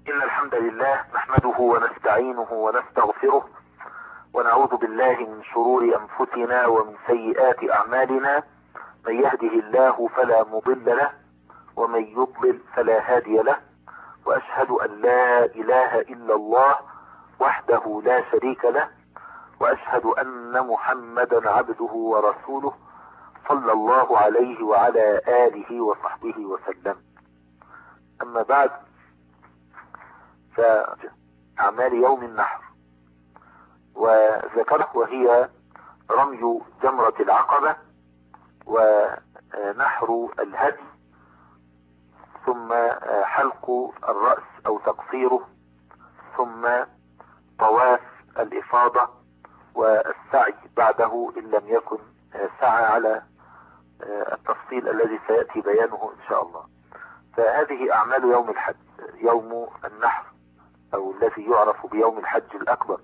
إن الحمد لله نحمده ونستعينه ونستغفره ونعوذ بالله من شرور أنفسنا ومن سيئات أعمالنا. من يهده الله فلا مضل له ومن يضلل فلا هادي له، وأشهد أن لا إله إلا الله وحده لا شريك له، وأشهد أن محمدا عبده ورسوله صلى الله عليه وعلى آله وصحبه وسلم. أما بعد، فأعمال يوم النحر وذكره وهي رمي جمرة العقبة ونحر الهدي، ثم حلق الرأس أو تقصيره، ثم طواف الإفاضة والسعي بعده إن لم يكن سعى على التفصيل الذي سيأتي بيانه إن شاء الله. فهذه أعمال يوم الحج، يوم النحر أو الذي يعرف بيوم الحج الأكبر.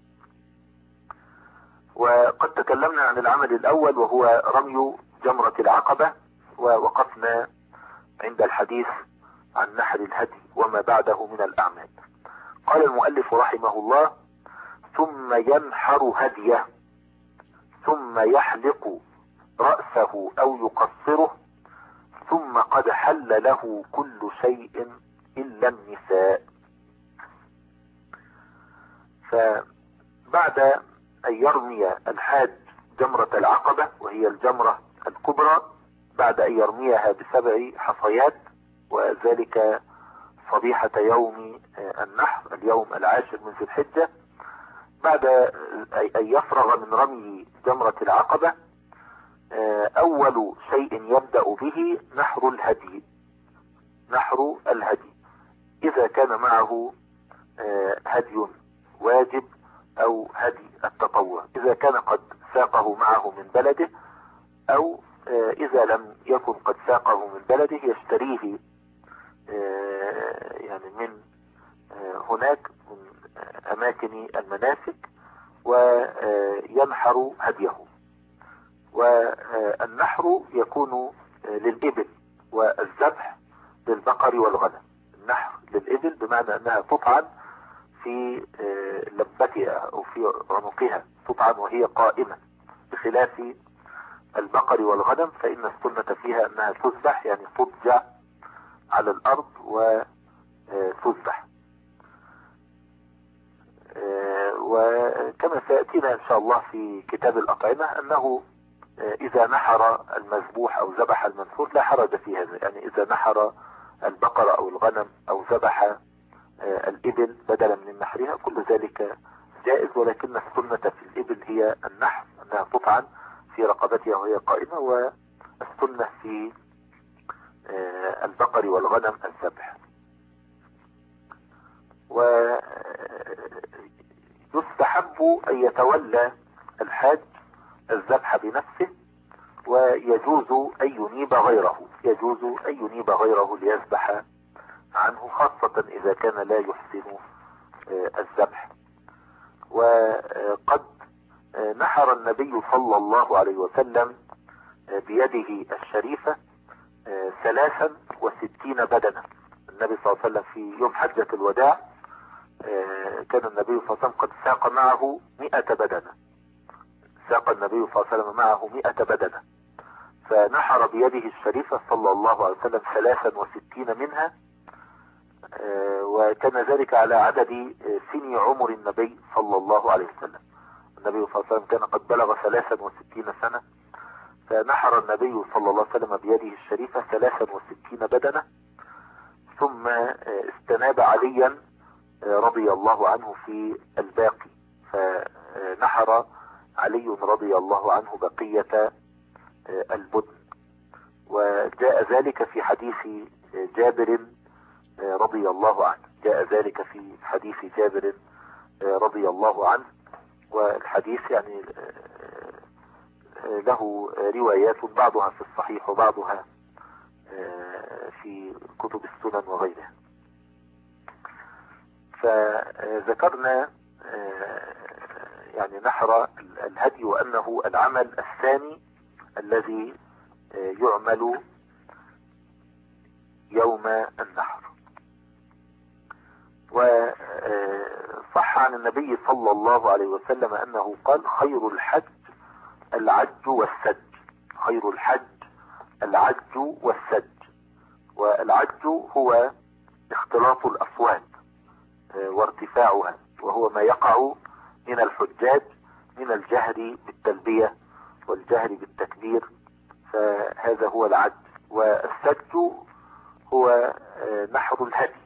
وقد تكلمنا عن العمل الأول وهو رمي جمرة العقبة، ووقفنا عند الحديث عن نحر الهدي وما بعده من الأعمال. قال المؤلف رحمه الله: ثم ينحر هديه، ثم يحلق رأسه أو يقصره، ثم قد حل له كل شيء إلا النساء. فبعد أن يرمي الحاج جمرة العقبة وهي الجمرة الكبرى، بعد أن يرميها ب7 حصيات، وذلك صبيحة يوم النحر اليوم 10 من ذي الحجة، بعد أن يفرغ من رمي جمرة العقبة، أول شيء يبدأ به نحر الهدي. نحر الهدي إذا كان معه هدي واجب أو هدي التطوع، إذا كان قد ساقه معه من بلده، أو إذا لم يكن قد ساقه من بلده يشتريه يعني من هناك من أماكن المناسك وينحر هديه. والنحر يكون للإبل والذبح للبقر والغنم. النحر للإبل بمعنى أنها تطعن في لبتها أو في عنقها، تطعن وهي قائمة، بخلاف البقر والغنم فإن السنة فيها أنها تذبح، يعني تضجع على الأرض وتذبح. وكما سيأتينا إن شاء الله في كتاب الأطعمة أنه إذا نحر المذبوح أو ذبح المنحور لا حرج في هذا، يعني إذا نحر البقرة أو الغنم أو ذبح الإبل بدلا من نحرها كل ذلك جائز، ولكن السنة في الإبل هي النحر، أنها تطعن في رقبتها وهي قائمة، والسنة في البقر والغنم الذبح. ويستحب أن يتولى الحاج الذبح بنفسه، ويجوز أن ينيب غيره، يجوز أن ينيب غيره ليذبح عنه، خاصة إذا كان لا يحسن الذبح. وقد نحر النبي صلى الله عليه وسلم بيده الشريفة 63 بدنة. النبي صلى الله عليه وسلم في يوم حجة الوداع كان النبي صلى الله عليه وسلم قد ساق معه 100 بدنة، ساق النبي صلى الله عليه وسلم معه 100 بدنة، فنحر بيده الشريفة صلى الله عليه وسلم 63 منها، وكان ذلك على عدد سن عمر النبي صلى الله عليه وسلم. النبي صلى الله عليه وسلم كان قد بلغ 63 سنة، فنحر النبي صلى الله عليه وسلم بيده الشريفة 63 بدنة، ثم استناب عليا رضي الله عنه في الباقي، فنحر علي رضي الله عنه بقية البدن. وجاء ذلك في حديث جابر رضي الله عنه، جاء ذلك في حديث جابر رضي الله عنه، والحديث يعني له روايات بعضها في الصحيح وبعضها في كتب السنن وغيرها. فذكرنا يعني نحر الهدي وأنه العمل الثاني الذي يعمل يوم النحر. عن النبي صلى الله عليه وسلم أنه قال: خير الحج العج والسج. خير الحج العج والسج. والعج هو اختلاط الأصوات وارتفاعها، وهو ما يقع من الحجاج من الجهر بالتلبية والجهر بالتكبير، فهذا هو العج. والسج هو نحر الهدي.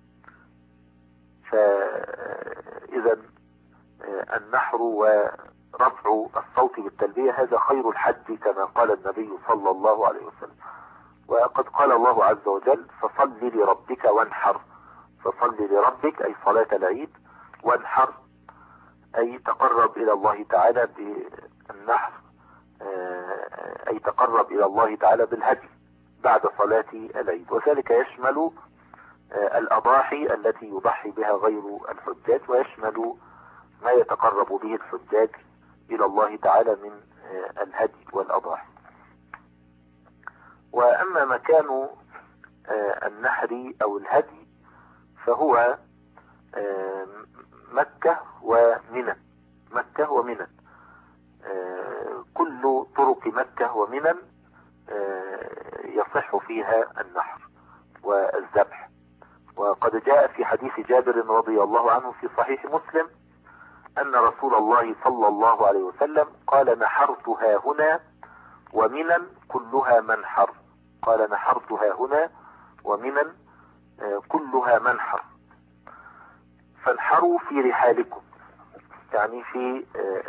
فإذا النحر ورفع الصوت بالتلبية هذا خير الحج كما قال النبي صلى الله عليه وسلم. وقد قال الله عز وجل: فصل لربك وانحر. فصل لربك أي صلاة العيد، وانحر أي تقرب إلى الله تعالى بالنحر، أي تقرب إلى الله تعالى بالهدي بعد صلاة العيد. وذلك يشمل الأضاحي التي يضحي بها غير الحجاج، ويشمل ما يتقرب به الحجاج إلى الله تعالى من الهدي والأضاحي. وأما مكان النحر أو الهدي فهو مكة ومنى. مكة ومنى، كل طرق مكة ومنى يصح فيها النحر والذبح. وقد جاء في حديث جابر رضي الله عنه في صحيح مسلم أن رسول الله صلى الله عليه وسلم قال: نحرتها هنا ومنى كلها منحر. قال: نحرتها هنا ومنى كلها منحر. فانحروا في رحالكم، يعني في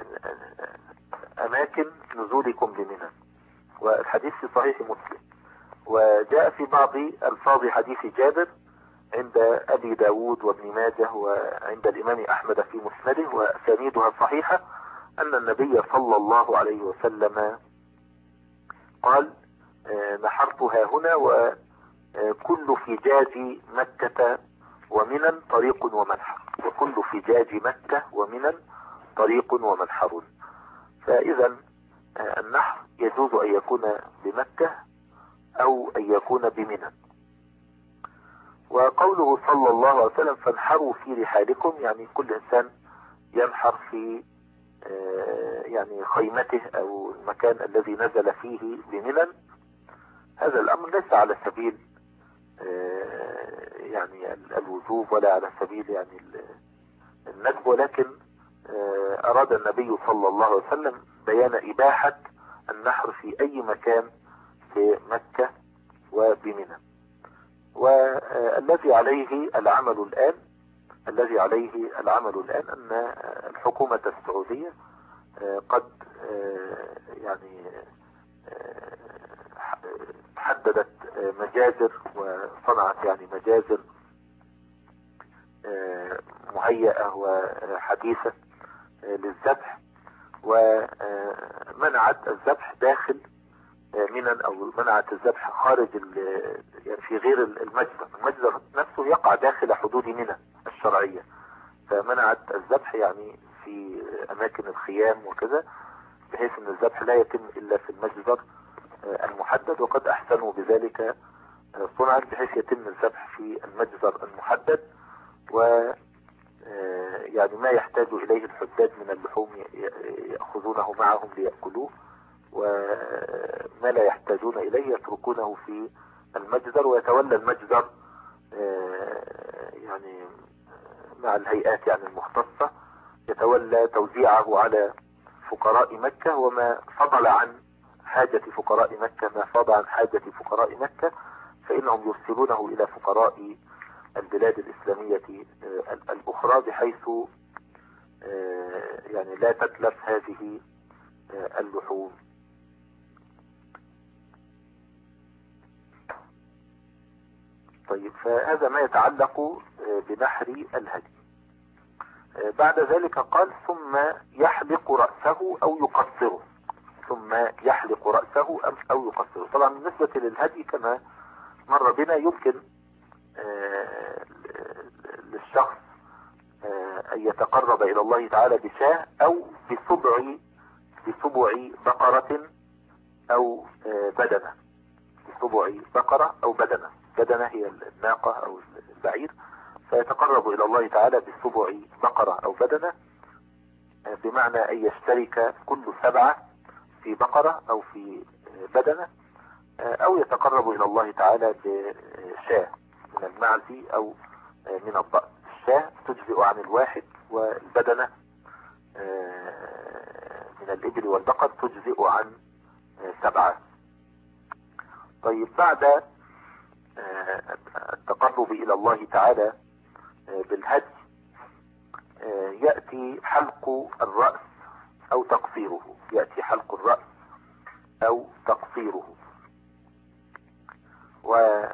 أماكن نزولكم لمنى. والحديث في صحيح مسلم. وجاء في بعض ألفاظ حديث جابر عند أبي داود وابن ماجه وعند الإمام أحمد في مسنده وأسانيدها صحيحة أن النبي صلى الله عليه وسلم قال: نحرتها هنا وكل فجاج مكة ومنى طريق ومنحر. وكل فجاج مكة ومنى طريق ومنحر. فإذا النحر يجوز أن يكون بمكة أو أن يكون بمنى. وقوله صلى الله عليه وسلم: فانحروا في رحالكم، يعني كل إنسان ينحر في يعني خيمته أو المكان الذي نزل فيه بمنى. هذا الأمر ليس على سبيل يعني الوجوب ولا على سبيل يعني الندب، ولكن أراد النبي صلى الله عليه وسلم بيان إباحة النحر في أي مكان في مكة وبمنى. والذي عليه العمل الآن أن الحكومة السعودية قد يعني حددت مجازر وصنعت يعني مجازر مهيئة وحديثة للذبح، ومنعت الذبح داخل منى أو منعت الذبح خارج يعني في غير المجزر. المجزر نفسه يقع داخل حدود منى الشرعية، فمنعت الذبح يعني في أماكن الخيام وكذا، بحيث أن الذبح لا يتم إلا في المجزر المحدد. وقد أحسنوا بذلك صنعا بحيث يتم الذبح في المجزر المحدد، و يعني ما يحتاج إليه الحجاج من اللحوم يأخذونه معهم ليأكلوه، وما لا يحتاجون إليه يتركونه في المجزر. ويتولى المجزر يعني مع الهيئات يعني المختصة يتولى توزيعه على فقراء مكة، وما فضل عن حاجة فقراء مكة فإنهم يرسلونه إلى فقراء البلاد الإسلامية الأخرى، بحيث يعني لا تتلف هذه اللحوم. طيب، فهذا ما يتعلق بنحر الهدي. بعد ذلك قال: ثم يحلق رأسه أو يقصره. طبعا بالنسبة للهدي كما مر بنا يمكن للشخص أن يتقرب إلى الله تعالى بشاة أو بسبع بقرة أو بدنة. بسبع بقرة أو بدنة هي الناقة أو البعير، فيتقرب إلى الله تعالى بسبع بقرة أو بدنة، بمعنى أن يشترك كل 7 في بقرة أو في بدنة، أو يتقرب إلى الله تعالى بشاة من المعز أو من الضأن. الشاة تجزئ عن الواحد، والبدنة من الإبل والبقر تجزئ عن 7. طيب، بعد التقرب إلى الله تعالى بالهدي يأتي حلق الرأس أو تقصيره. يأتي حلق الرأس أو تقصيره. و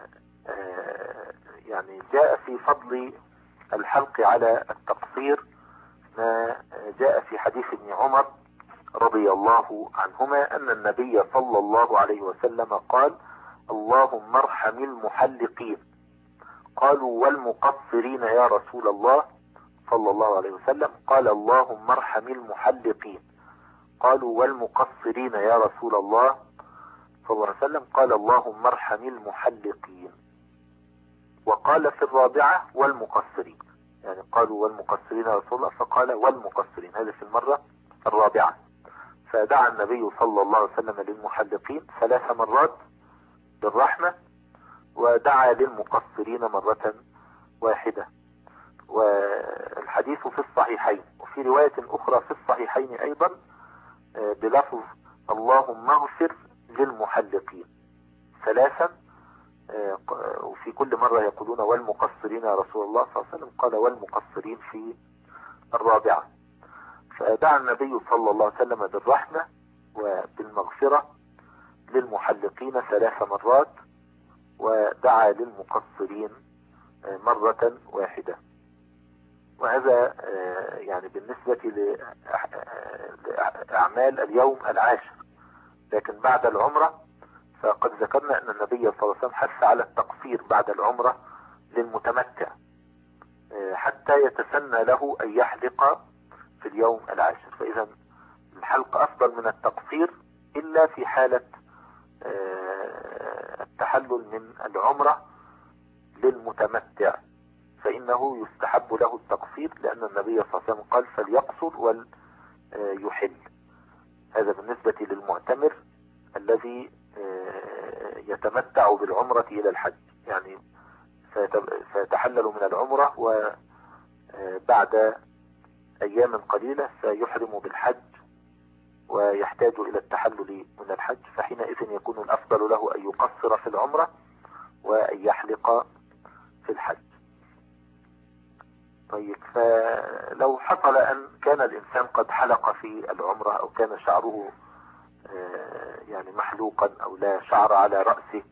يعني جاء في فضل الحلق على التقصير ما جاء في حديث ابن عمر رضي الله عنهما أن النبي صلى الله عليه وسلم قال: اللهم ارحم المحلقين. قالوا: والمقصرين يا رسول الله؟ صلى الله عليه وسلم قال: اللهم ارحم المحلقين. قالوا: والمقصرين يا رسول الله؟ صلى الله عليه وسلم قال: اللهم ارحم المحلقين. وقال في الرابعة: والمقصرين. يعني قالوا: والمقصرين يا رسول الله، فقال: والمقصرين. هذا في المرة الرابعة. فدعا النبي صلى الله عليه وسلم للمحلقين 3 مرات بالرحمة، ودعا للمقصرين مرة واحدة. والحديث في الصحيحين، وفي رواية أخرى في الصحيحين أيضا بلفظ: اللهم اغفر للمحلقين 3. وفي كل مرة يقولون: والمقصرين يا رسول الله صلى الله عليه وسلم. قال: والمقصرين في الرابعة. فدعا النبي صلى الله عليه وسلم بالرحمة وبالمغفرة للمحلقين 3 مرات، ودعا للمقصرين مرة واحدة. وهذا يعني بالنسبة لأعمال اليوم العاشر. لكن بعد العمرة فقد ذكرنا أن النبي صلى الله عليه وسلم حث على التقصير بعد العمرة للمتمتع، حتى يتسنى له أن يحلق في اليوم العاشر. فإذا الحلق أفضل من التقصير إلا في حالة التحلل من العمرة للمتمتع، فإنه يستحب له التقصير، لأن النبي صلى الله عليه وسلم قال: فليقصر وليحل. هذا بالنسبة للمعتمر الذي يتمتع بالعمرة إلى الحج، يعني سيتحلل من العمرة، وبعد أيام قليلة سيحرم بالحج ويحتاج إلى التحلل من الحج. فحينئذ يكون الأفضل له أن يقصر في العمرة وأن يحلق في الحج. طيب، فلو حصل أن كان الإنسان قد حلق في العمرة، أو كان شعره يعني محلوقا، أو لا شعر على رأسه،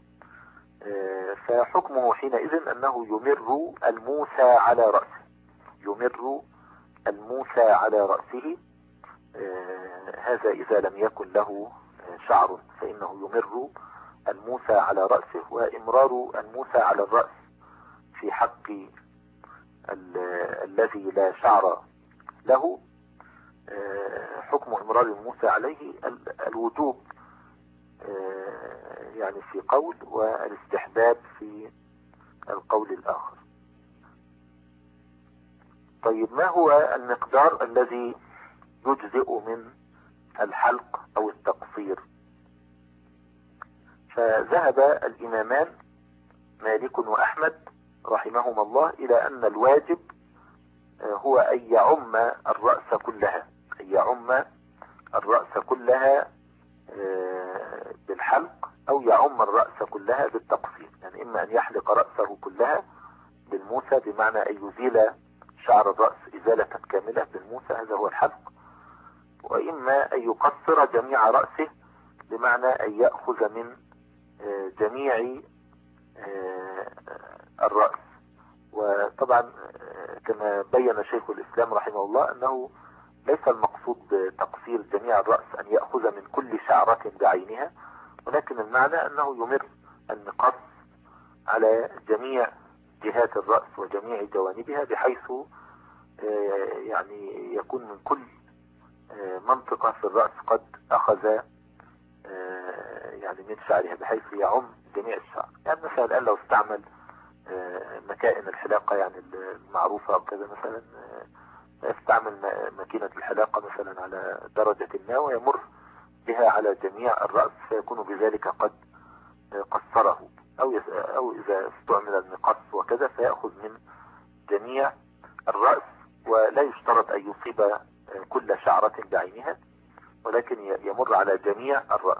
فحكمه حينئذ أنه يمر الموسى على رأسه. يمر الموسى على رأسه. هذا إذا لم يكن له شعر، فإنه يمر الموسى على رأسه. وإمرار الموسى على الرأس في حق الذي لا شعر له حكم إمرار الموسى عليه الوجوب، يعني في قول، والاستحباب في القول الآخر. طيب، ما هو المقدار الذي يجزئ من الحلق أو التقصير؟ فذهب الإمامان مالك وأحمد رحمهما الله إلى أن الواجب هو أن يعم الرأس كلها، أن يعم الرأس كلها بالحلق، أو يعم الرأس كلها بالتقصير. يعني إما أن يحلق رأسه كلها بالموسى، بمعنى أن يزيل شعر الرأس إزالة كاملة بالموسى، هذا هو الحلق. وإما أن يقصر جميع رأسه، بمعنى أن يأخذ من جميع الرأس. وطبعا كما بين شيخ الإسلام رحمه الله أنه ليس المقصود بتقصير جميع الرأس أن يأخذ من كل شعرة بعينها، ولكن المعنى أنه يمر النقص على جميع جهات الرأس وجميع جوانبها، بحيث يعني يكون من كل منطقة في الرأس قد أخذ يعني من شعرها، بحيث يعم جميع الشعر. يعني مثلا الآن لو استعمل مكائن الحلاقة يعني المعروفة أو كذا مثلا، يستعمل ماكينة الحلاقة مثلا على درجة ما ويمر بها على جميع الرأس، فيكون بذلك قد قصره، أو إذا استعمل المقص وكذا فيأخذ من جميع الرأس، ولا يشترط أن يصيب كل شعرة بعينها، ولكن يمر على جميع الرأس.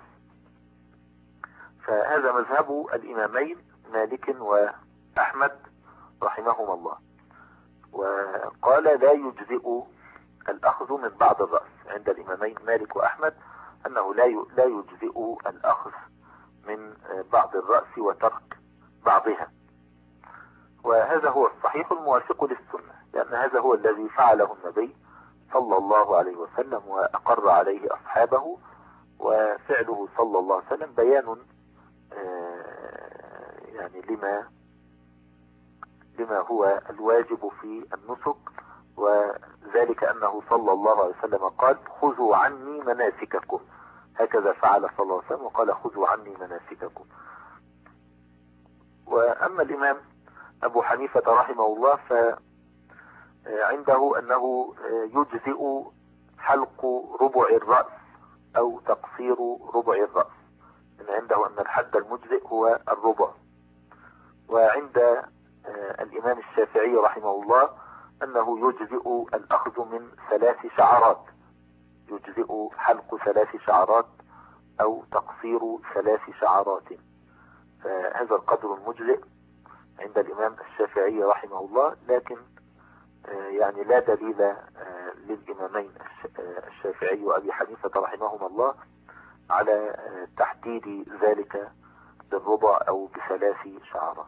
فهذا مذهب الإمامين مالك وأحمد رحمهما الله. وقال لا يجزئ الأخذ من بعض الرأس عند الإمامين مالك وأحمد، أنه لا يجزئ الأخذ من بعض الرأس وترك بعضها، وهذا هو الصحيح الموافق للسنة، لأن هذا هو الذي فعله النبي صلى الله عليه وسلم وأقر عليه أصحابه، وفعله صلى الله عليه وسلم بيان يعني لما هو الواجب في النسك، وذلك أنه صلى الله عليه وسلم قال خذوا عني مناسككم، هكذا فعل صلى الله عليه وسلم وقال خذوا عني مناسككم. وأما الإمام أبو حنيفة رحمه الله فعنده أنه يجزئ حلق ربع الرأس أو تقصير ربع الرأس، عنده أن الحد المجزئ هو الربع. وعند الإمام الشافعي رحمه الله أنه يجزئ الأخذ من 3 شعرات، يجزئ حلق 3 شعرات أو تقصير 3 شعرات، فهذا القدر المجزئ عند الإمام الشافعي رحمه الله. لكن يعني لا دليل للإمامين الشافعي وأبي حنيفة رحمهما الله على تحديد ذلك بالربع أو ب3 شعرات.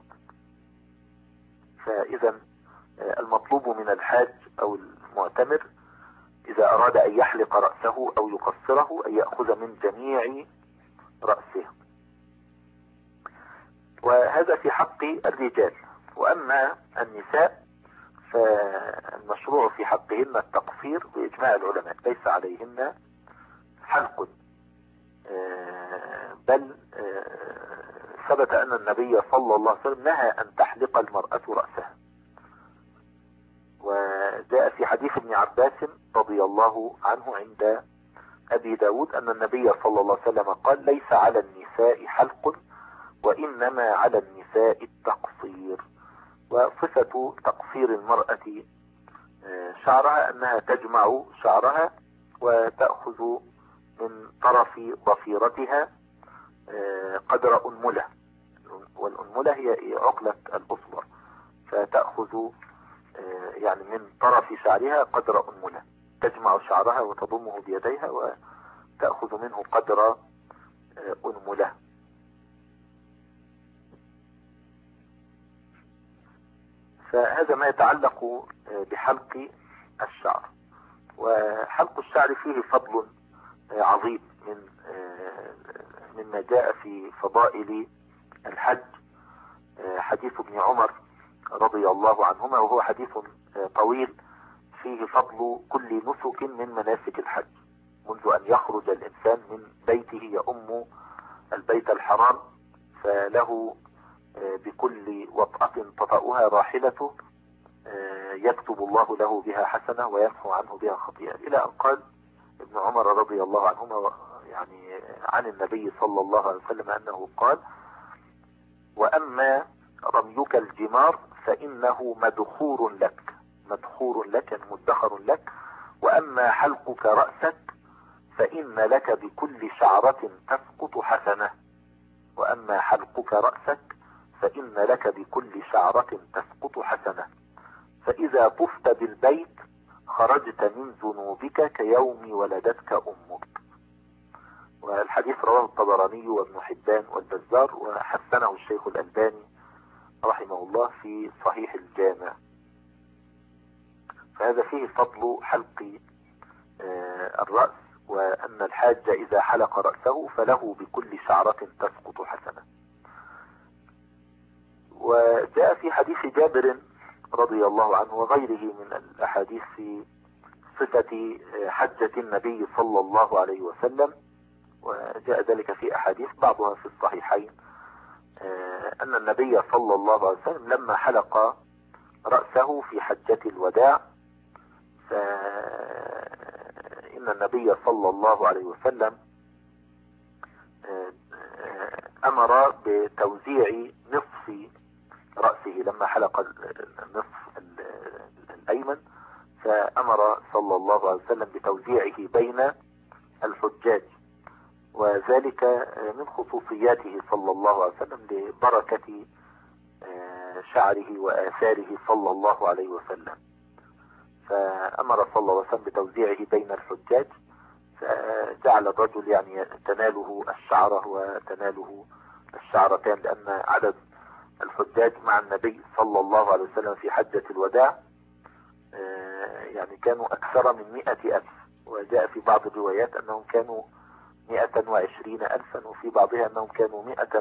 فإذا المطلوب من الحاج أو المعتمر إذا أراد أن يحلق رأسه أو يقصره أن يأخذ من جميع رأسه، وهذا في حق الرجال. وأما النساء فالمشروع في حقهن التقصير بإجماع العلماء، ليس عليهن حلق، بل ثبت أن النبي صلى الله عليه وسلم نهى أن تحلق المرأة رأسها. وجاء في حديث ابن عباس رضي الله عنه عند أبي داود أن النبي صلى الله عليه وسلم قال ليس على النساء حلق وإنما على النساء التقصير. وصفة تقصير المرأة شعرها أنها تجمع شعرها وتأخذ من طرف ضفيرتها قدر أنملة، والأنملة هي عقلة الأصبع، فتأخذ يعني من طرف شعرها قدر أنملة، تجمع شعرها وتضمه بيديها وتأخذ منه قدر أنملة. فهذا ما يتعلق بحلق الشعر. وحلق الشعر فيه فضل عظيم مما جاء في فضائل الحج. حديث ابن عمر رضي الله عنهما، وهو حديث طويل فيه فضل كل نسك من مناسك الحج، منذ أن يخرج الإنسان من بيته يؤم البيت الحرام، فله بكل وطأة تطأها راحلته يكتب الله له بها حسنة ويمحو عنه بها خطيئة، إلى أن قال ابن عمر رضي الله عنهما يعني عن النبي صلى الله عليه وسلم أنه قال وأما رميك الجمار فإنه مدخور لك، مدخور لك مدخر لك، وأما حلقك رأسك فإن لك بكل شعرة تسقط حسنة، وأما حلقك رأسك فإن لك بكل شعرة تسقط حسنة، فإذا طفت بالبيت خرجت من ذنوبك كيوم ولدتك أمك. والحديث رواه الطبراني وابن حبان والبزار، وحسنه الشيخ الألباني رحمه الله في صحيح الجامع. فهذا فيه فضل حلق الرأس، وأن الحاج إذا حلق رأسه فله بكل شعرة تسقط حسنة. وجاء في حديث جابر رضي الله عنه وغيره من الأحاديث في صفة حجة النبي صلى الله عليه وسلم، وجاء ذلك في أحاديث بعضها في الصحيحين أن النبي صلى الله عليه وسلم لما حلق رأسه في حجة الوداع، فإن النبي صلى الله عليه وسلم أمر بتوزيع نصف رأسه لما حلق النصف الأيمن، فأمر صلى الله عليه وسلم بتوزيعه بين الحجاج، وذلك من خصوصياته صلى الله عليه وسلم لبركة شعره وآثاره صلى الله عليه وسلم. فأمر صلى الله عليه وسلم بتوزيعه بين الحجاج، فجعل الرجل يعني تناله الشعرة وتناله الشعرتان، لأن عدد الحجاج مع النبي صلى الله عليه وسلم في حجة الوداع يعني كانوا أكثر من 100,000، وجاء في بعض الروايات أنهم كانوا 120,000، وفي بعضها أنهم كانوا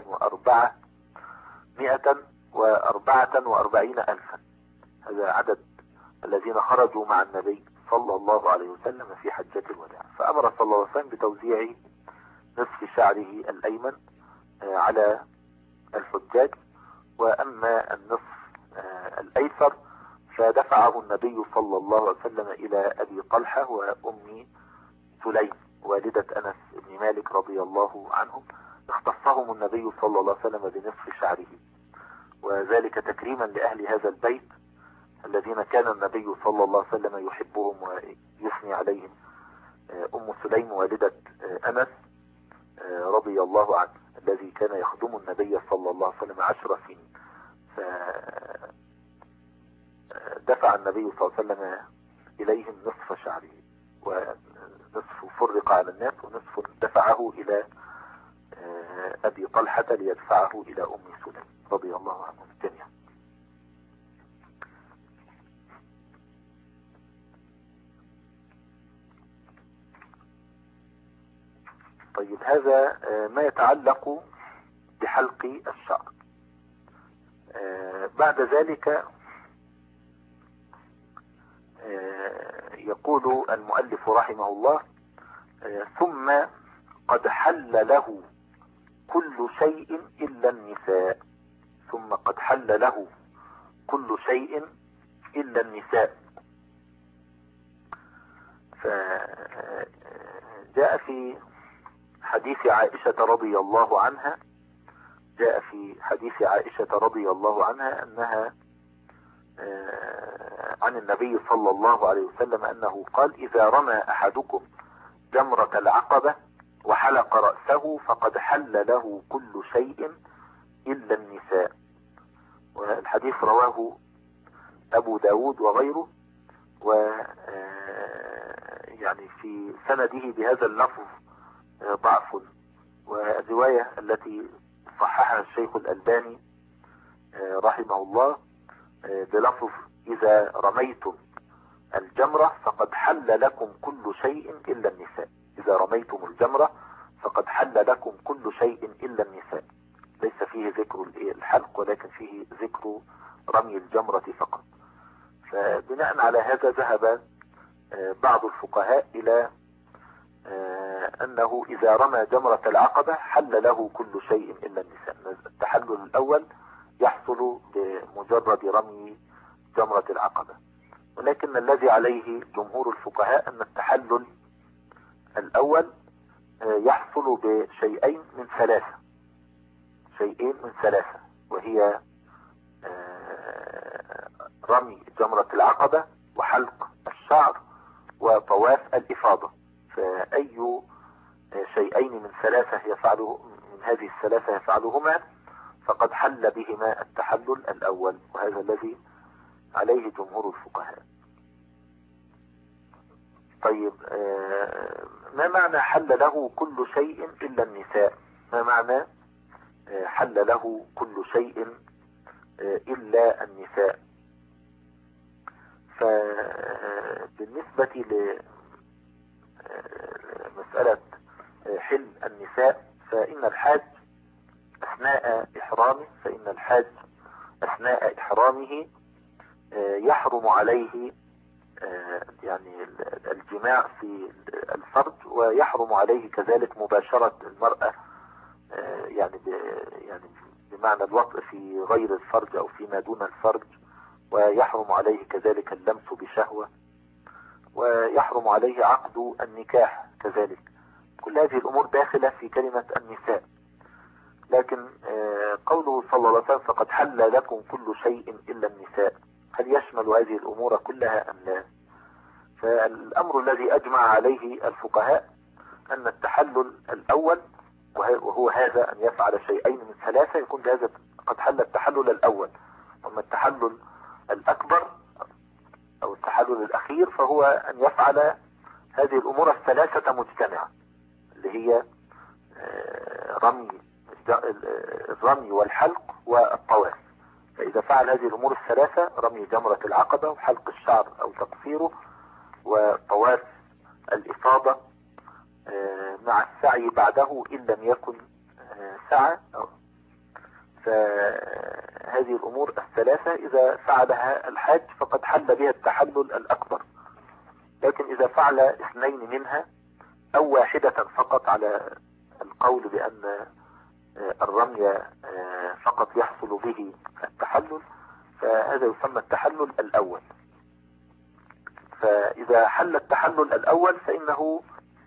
144,000. هذا عدد الذين خرجوا مع النبي صلى الله عليه وسلم في حجة الوداع. فأمر صلى الله عليه وسلم بتوزيع نصف شعره الأيمن على الحجاج، وأما النصف الأيسر فدفعه النبي صلى الله عليه وسلم إلى أبي طلحة وأم سليم والدة أنس بن مالك رضي الله عنهم، اختصهم النبي صلى الله عليه وسلم بنصف شعره، وذلك تكريما لأهل هذا البيت الذين كان النبي صلى الله عليه وسلم يحبهم ويثني عليهم. أم سليم والدة أنس رضي الله عنه الذي كان يخدم النبي صلى الله عليه وسلم 10 سنين، فدفع النبي صلى الله عليه وسلم إليهم نصف شعره، ونصف فرق على الناس ونصف دفعه إلى أبي طلحة ليدفعه إلى أم سليم رضي الله عنهم جميعا. طيب، هذا ما يتعلق بحلق الشعر. بعد ذلك يقول المؤلف رحمه الله: ثم قد حل له كل شيء إلا النساء. ثم قد حل له كل شيء إلا النساء. فجاء في حديث عائشة رضي الله عنها، أنها عن النبي صلى الله عليه وسلم أنه قال: إذا رمى أحدكم جمرة العقبة وحلق رأسه فقد حل له كل شيء إلا النساء. والحديث رواه أبو داود وغيره، و يعني في سنده بهذا اللفظ ضعف، والرواية التي صححها الشيخ الألباني رحمه الله بلفظ: إذا رميتم الجمرة فقد حل لكم كل شيء إلا النساء. إذا رميتم الجمرة فقد حل لكم كل شيء إلا النساء. ليس فيه ذكر الحلق، ولكن فيه ذكر رمي الجمرة فقط. فبناء على هذا ذهب بعض الفقهاء إلى أنه إذا رمى جمرة العقبة حل له كل شيء إلا النساء. التحلل الأول يحصل بمجرد رمي جمرة العقبة، ولكن الذي عليه جمهور الفقهاء أن التحلل الأول يحصل بشيئين من ثلاثة، وهي رمي جمرة العقبة وحلق الشعر وطواف الإفاضة. فأي شيئين من هذه الثلاثة يفعلهما فقد حل بهما التحلل الأول، وهذا الذي عليه جمهور الفقهاء. طيب، ما معنى حل له كل شيء إلا النساء؟ ما معنى حل له كل شيء إلا النساء؟ فبالنسبة لمسألة حل النساء، فإن الحاج أثناء إحرامه يحرم عليه يعني الجماع في الفرج، ويحرم عليه كذلك مباشرة المرأة يعني بمعنى الوطء في غير الفرج أو فيما دون الفرج، ويحرم عليه كذلك اللمس بشهوة، ويحرم عليه عقد النكاح كذلك. كل هذه الأمور داخلة في كلمة النساء. لكن قوله صلى الله عليه وسلم فقد حل لكم كل شيء إلا النساء، هل يشمل هذه الأمور كلها أم لا؟ فالأمر الذي أجمع عليه الفقهاء أن التحلل الأول، وهو هذا أن يفعل شيئين من ثلاثة، يكون هذا قد حل التحلل الأول. وأما التحلل الأكبر أو التحلل الأخير فهو أن يفعل هذه الأمور الثلاثة مجتمعة، اللي هي الرمي والحلق والطواف. فإذا فعل هذه الأمور الثلاثة، رمي جمرة العقبة وحلق الشعر أو تقصيره وطواف الإفاضة مع السعي بعده إن لم يكن سعى، فهذه الأمور الثلاثة إذا فعلها الحاج فقد حل بها التحلل الأكبر. لكن إذا فعل اثنين منها أو واحدة فقط، على القول بأن الرمي فقط يحصل به التحلل، فهذا يسمى التحلل الأول. فإذا حل التحلل الأول فإنه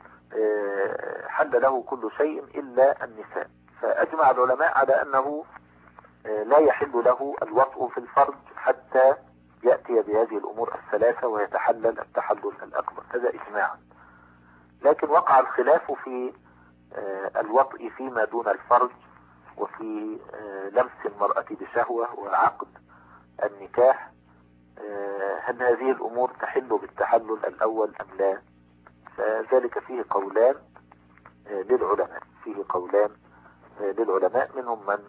حل له كل شيء إلا النساء. فأجمع العلماء على أنه لا يحل له الوطء في الفرج حتى يأتي بهذه الأمور الثلاثة ويتحلل التحلل الأكبر، هذا إجماعا. لكن وقع الخلاف في الوطء فيما دون الفرج، وفي لمس المرأة بشهوة وعقد النكاح، هل هذه الأمور تحل بالتحلل الأول أم لا؟ فذلك فيه قولان للعلماء، منهم من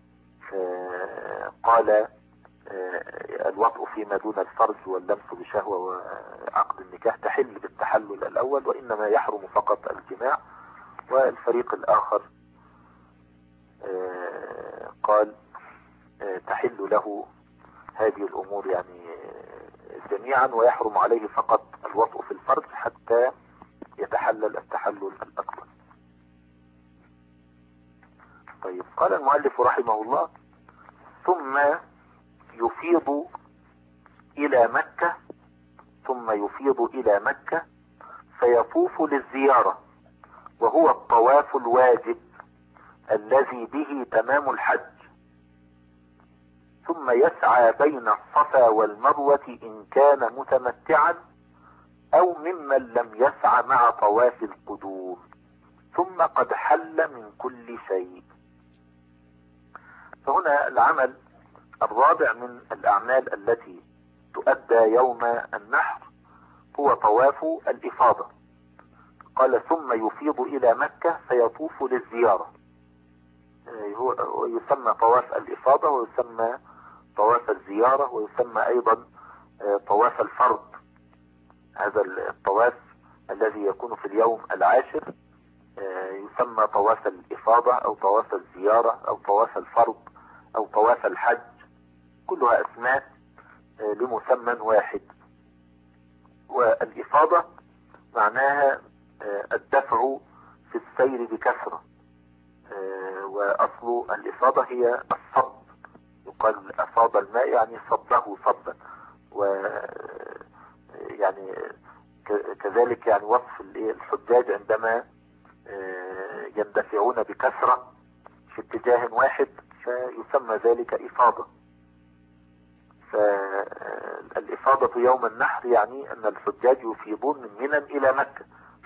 قال الوطء فيما دون الفرج واللمس بشهوة وعقد النكاح تحل بالتحلل الأول، وإنما يحرم فقط الجماع. والفريق الآخر قال تحل له هذه الأمور يعني جميعا، ويحرم عليه فقط الوطء في الفرج حتى يتحلل التحلل الأكبر. طيب، قال المؤلف رحمه الله: ثم يفيض إلى مكة فيطوف للزيارة، وهو الطواف الواجب الذي به تمام الحج، ثم يسعى بين الصفا والمروة إن كان متمتعا أو ممن لم يسعى مع طواف القدوم، ثم قد حل من كل شيء. فهنا العمل الرابع من الأعمال التي تؤدى يوم النحر هو طواف الإفاضة. قال: ثم يفيض إلى مكة فيطوف للزيارة، هو يسمى طواف الإفاضة، ويسمى طواف الزيارة، ويسمى أيضا طواف الفرض. هذا الطواف الذي يكون في اليوم العاشر يسمى طواف الإفاضة أو طواف الزيارة أو طواف الفرض أو طواف الحج، كلها أسماء لمسمى واحد. والإفاضة معناها الدفع في السير بكثرة، وأصل الإفاضة هي الصب، يقال أفاض الماء يعني صبه صبا، ويعني كذلك يعني وصف الحجاج عندما يندفعون بكثرة في اتجاه واحد فيسمى ذلك إفاضة. فالإفاضة يوم النحر يعني أن الحجاج يفيضون من منى إلى مكة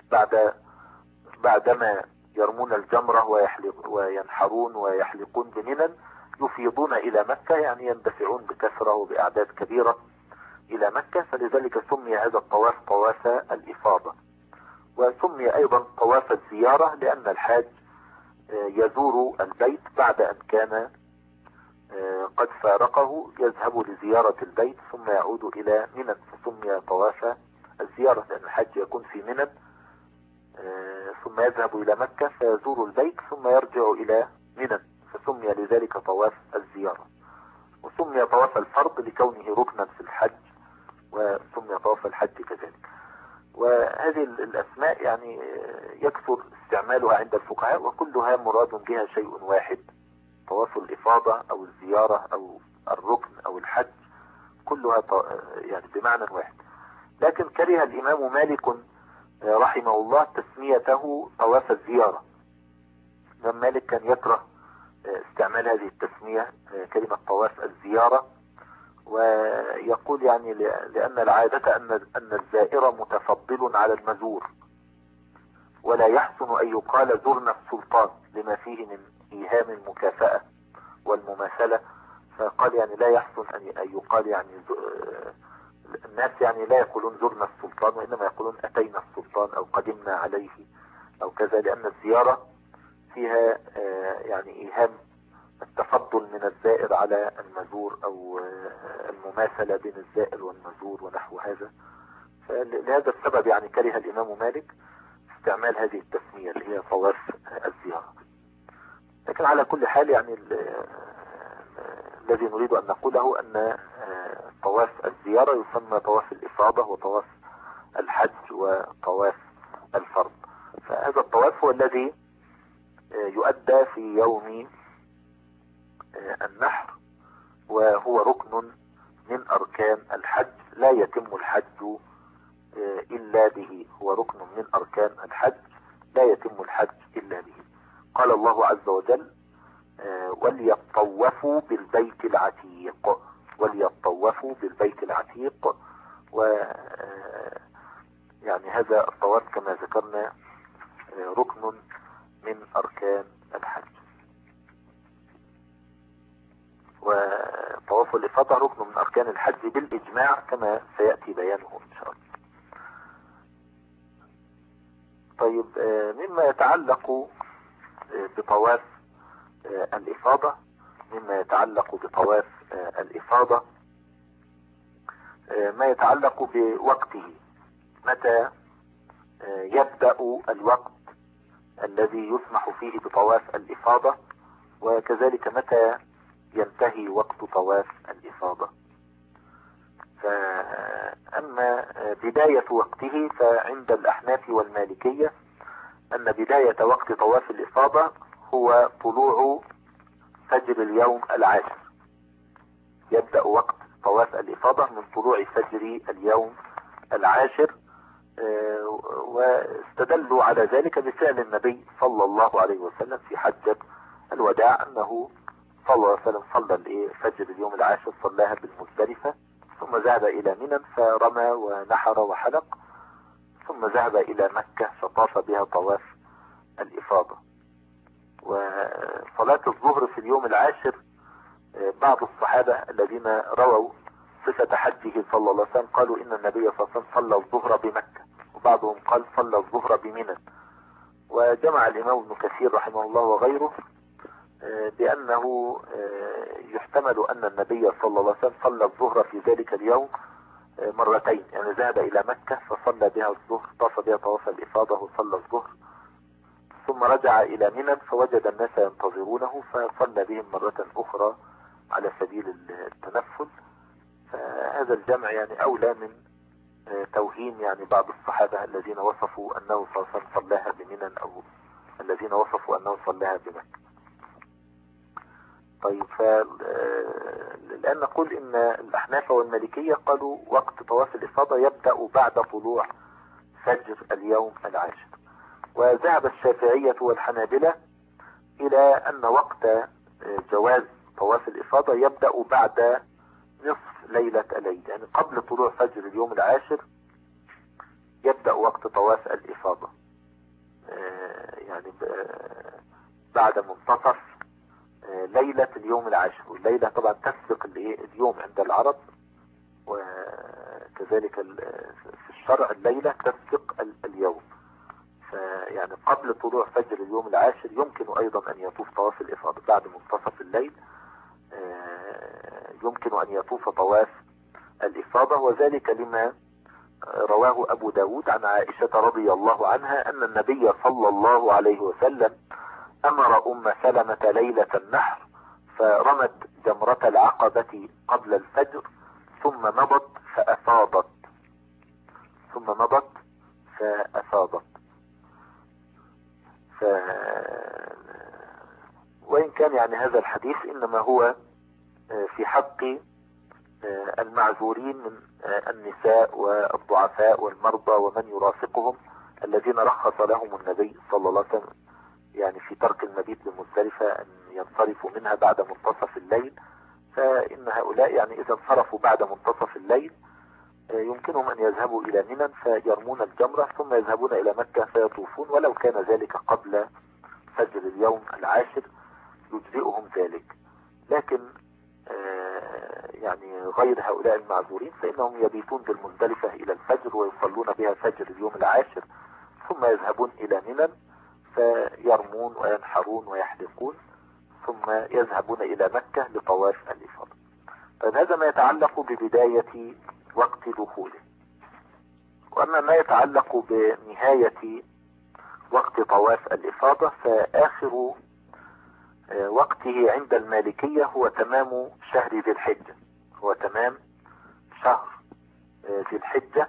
بعدما يرمون الجمرة وينحرون ويحلقون بمنى، يفيضون إلى مكة، يعني يندفعون بكثرة وبأعداد كبيرة إلى مكة. فلذلك سمي هذا الطواف طواف الإفاضة. وسمي أيضا طواف الزيارة لأن الحاج يزور البيت بعد أن كان قد فارقه، يذهب لزيارة البيت ثم يعود إلى منى، فسمي طواف الزيارة لأن الحاج يكون في منى ثم يذهب إلى مكة فيزور البيت ثم يرجع إلى منى، فسمي لذلك طواف الزيارة. وسمي طواف الفرض لكونه ركنا في الحج، وسمي طواف الحج كذلك. وهذه الأسماء يعني يكثر استعمالها عند الفقهاء، وكلها مراد بها شيء واحد، طواف الإفاضة أو الزيارة أو الركن أو الحج كلها يعني بمعنى واحد. لكن كره الإمام مالك رحمه الله تسميته طواف الزيارة. الإمام مالك كان يكره استعمال هذه التسمية كلمة طواف الزيارة، ويقول يعني لأن العادة أن الزائر متفضل على المزور، ولا يحسن أن يقال زرنا السلطان لما فيه من إيهام المكافأة والمماثلة. فقال يعني لا يحسن أن يقال يعني الناس يعني لا يقولون زرنا السلطان، وإنما يقولون أتينا السلطان أو قدمنا عليه أو كذا، لأن الزيارة فيها يعني إيهام التفضل من الزائر على المزور أو المماثلة بين الزائر والمزور ونحو هذا. فلهذا السبب يعني كره الإمام مالك استعمال هذه التسمية اللي هي طواف الزيارة. لكن على كل حال يعني الذي نريد أن نقوله أن طواف الزيارة يسمى طواف الإفاضة وطواف الحج وطواف الفرض. فهذا الطواف هو الذي يؤدى في يوم النحر، وهو ركن من أركان الحج، لا يتم الحج إلا به. هو ركن من أركان الحج لا يتم الحج إلا به. قال الله عز وجل وليطوفوا بالبيت العتيق، وليطوفوا بالبيت العتيق. و يعني هذا الطواف كما ذكرنا ركن من أركان الحج. وطواف الإفاضة ركن من أركان الحج بالإجماع كما سيأتي بيانه إن شاء الله. طيب مما يتعلق بطواف الإفاضة، مما يتعلق بطواف الإفاضة ما يتعلق بوقته، متى يبدأ الوقت الذي يسمح فيه بطواف الإفاضة، وكذلك متى ينتهي وقت طواف الإفاضة. فأما بداية وقته فعند الأحناف والمالكية أن بداية وقت طواف الإفاضة هو طلوع فجر اليوم العاشر. يبدأ وقت طواف الإفاضة من طلوع فجر اليوم العاشر، واستدلوا على ذلك بفعل النبي صلى الله عليه وسلم في حجة الوداع، أنه صلى الله عليه وسلم صلى فجر اليوم العاشر صلاها بالمزدلفة، ثم ذهب إلى منى فرمى ونحر وحلق، ثم ذهب إلى مكة فطاف بها طواف الإفاضة. وصلاة الظهر في اليوم العاشر بعض الصحابة الذين رووا صفة حجه صلى الله عليه وسلم قالوا إن النبي صلى الله عليه وسلم صلى الظهر بمكة، وبعضهم قال صلى الظهر بمنى. وجمع الإمام ابن كثير رحمه الله وغيره بأنه يحتمل أن النبي صلى الله عليه وسلم صلى الظهر في ذلك اليوم مرتين، يعني ذهب إلى مكة فصلى بها الظهر، طاف بها طواف الإفاضة وصلى الظهر، ثم رجع إلى منى فوجد الناس ينتظرونه فصلى بهم مرة أخرى على سبيل التنفل. فهذا الجمع يعني أولى من توهين يعني بعض الصحابة الذين وصفوا أنه صلى الله عليه وسلم صلاها بمنى، أو الذين وصفوا أنه صلاها بمكة. طيب الآن نقول إن الأحناف والمالكية قالوا وقت طواف الإفاضة يبدأ بعد طلوع فجر اليوم العاشر، وذهب الشافعية والحنابلة إلى أن وقت جواز طواف الإفاضة يبدأ بعد نصف ليلة العيد، يعني قبل طلوع فجر اليوم العاشر يبدأ وقت طواف الإفاضة، يعني بعد منتصف ليلة اليوم العاشر. والليلة طبعا تسبق اليوم عند العرب، وكذلك في الشرع الليلة تسبق اليوم. فيعني قبل طلوع فجر اليوم العاشر يمكن أيضا أن يطوف طواف الإفاضة. بعد منتصف الليل يمكن أن يطوف طواف الإفاضة، وذلك لما رواه أبو داود عن عائشة رضي الله عنها أن النبي صلى الله عليه وسلم أمر أم سلمة ليلة النحر فرمت جمرة العقبة قبل الفجر، ثم مضت فأفاضت، وإن كان يعني هذا الحديث إنما هو في حق المعذورين من النساء والضعفاء والمرضى ومن يرافقهم الذين رخص لهم النبي صلى الله عليه وسلم يعني في ترك المبيت بمزدلفة أن ينصرفوا منها بعد منتصف الليل. فإن هؤلاء يعني إذا انصرفوا بعد منتصف الليل يمكنهم أن يذهبوا إلى منى فيرمون الجمرة ثم يذهبون إلى مكة فيطوفون، ولو كان ذلك قبل فجر اليوم العاشر يجزئهم ذلك. لكن يعني غير هؤلاء المعذورين فإنهم يبيتون بالمزدلفة إلى الفجر ويصلون بها فجر اليوم العاشر ثم يذهبون إلى منى فيرمون وينحرون ويحلقون ثم يذهبون إلى مكة لطواف الإفاضة. هذا ما يتعلق ببداية وقت دخوله. وأما ما يتعلق بنهاية وقت طواف الإفاضة فآخر وقته عند المالكية هو تمام شهر ذي الحجة، هو تمام شهر ذي الحجة.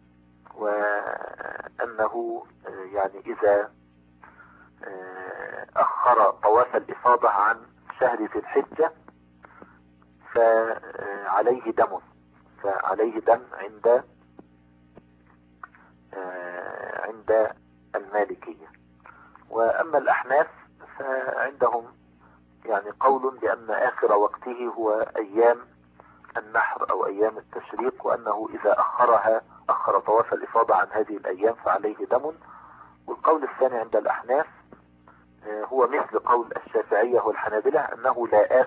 وأنه يعني إذا أخر طواف الإفاضة عن شهر ذي الحجة فعليه دم عند المالكية. وأما الأحناف فعندهم يعني قول بأن آخر وقته هو أيام النحر أو أيام التشريق، وأنه إذا أخر طواف الإفاضة عن هذه الأيام فعليه دم. والقول الثاني عند الأحناف هو مثل قول الشافعية والحنابلة أنه لا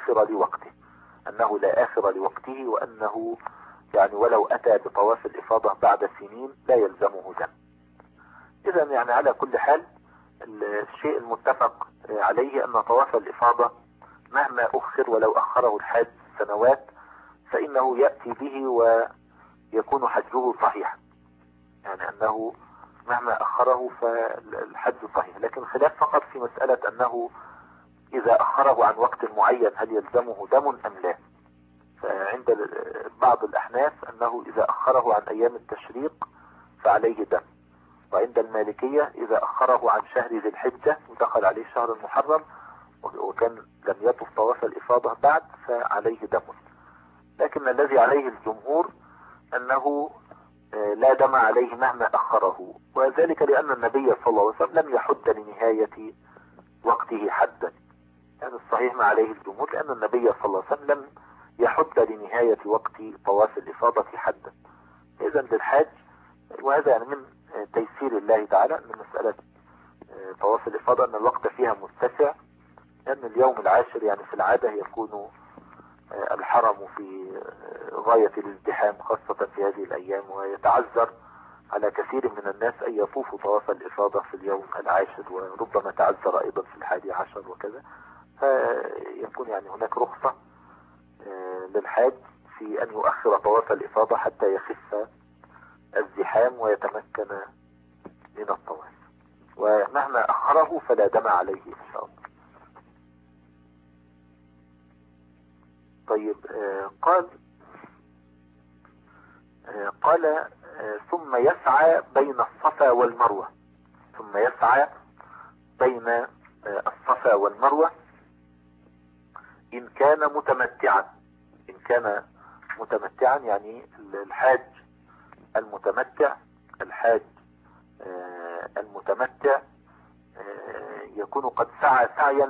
آخر لوقته، وأنه يعني ولو أتى بطواف الإفاضة بعد سنين لا يلزمه دم. إذا يعني على كل حال الشيء المتفق عليه أن طواف الإفاضة مهما أخر ولو أخره الحاج سنوات فإنه يأتي به ويكون حجه صحيحا، يعني أنه مهما أخره فالحج صحيح. لكن خلاف فقط في مسألة أنه إذا أخره عن وقت معين هل يلزمه دم أم لا. فعند بعض الأحناف أنه إذا أخره عن أيام التشريق فعليه دم، وعند المالكية إذا أخره عن شهر ذي الحجة ودخل عليه شهر المحرم وكان لم يطف طواف الإفاضة بعد فعليه دم. لكن الذي عليه الجمهور أنه لا دم عليه مهما أخره، وذلك لأن النبي صلى الله عليه وسلم لم يحد لنهاية وقته حدا. يعني الصحيح ما عليه الجمهور لأن النبي صلى الله عليه وسلم لم يحد لنهاية وقت طواف الإفاضة حدا. إذن للحاج، وهذا يعني من تيسير الله تعالى أن مسألة طواف الإفاضة أن الوقت فيها متسع، لأن اليوم العاشر يعني في العادة يكون الحرم في غاية الازدحام خاصة في هذه الأيام، ويتعذر على كثير من الناس أن يطوفوا طواف الإفاضة في اليوم العاشر، وربما تعذر أيضا في 11 وكذا. فيكون يعني هناك رخصة للحاج في أن يؤخر طواف الإفاضة حتى يخف الزحام ويتمكن من الطواف، ومهما أخره فلا دم عليه إن شاء الله. طيب قال ثم يسعى بين الصفا والمروة، ثم يسعى بين الصفا والمروة إن كان متمتعا. إن كان متمتعا يعني الحاج المتمتع، المتمتع يكون قد سعى سعيا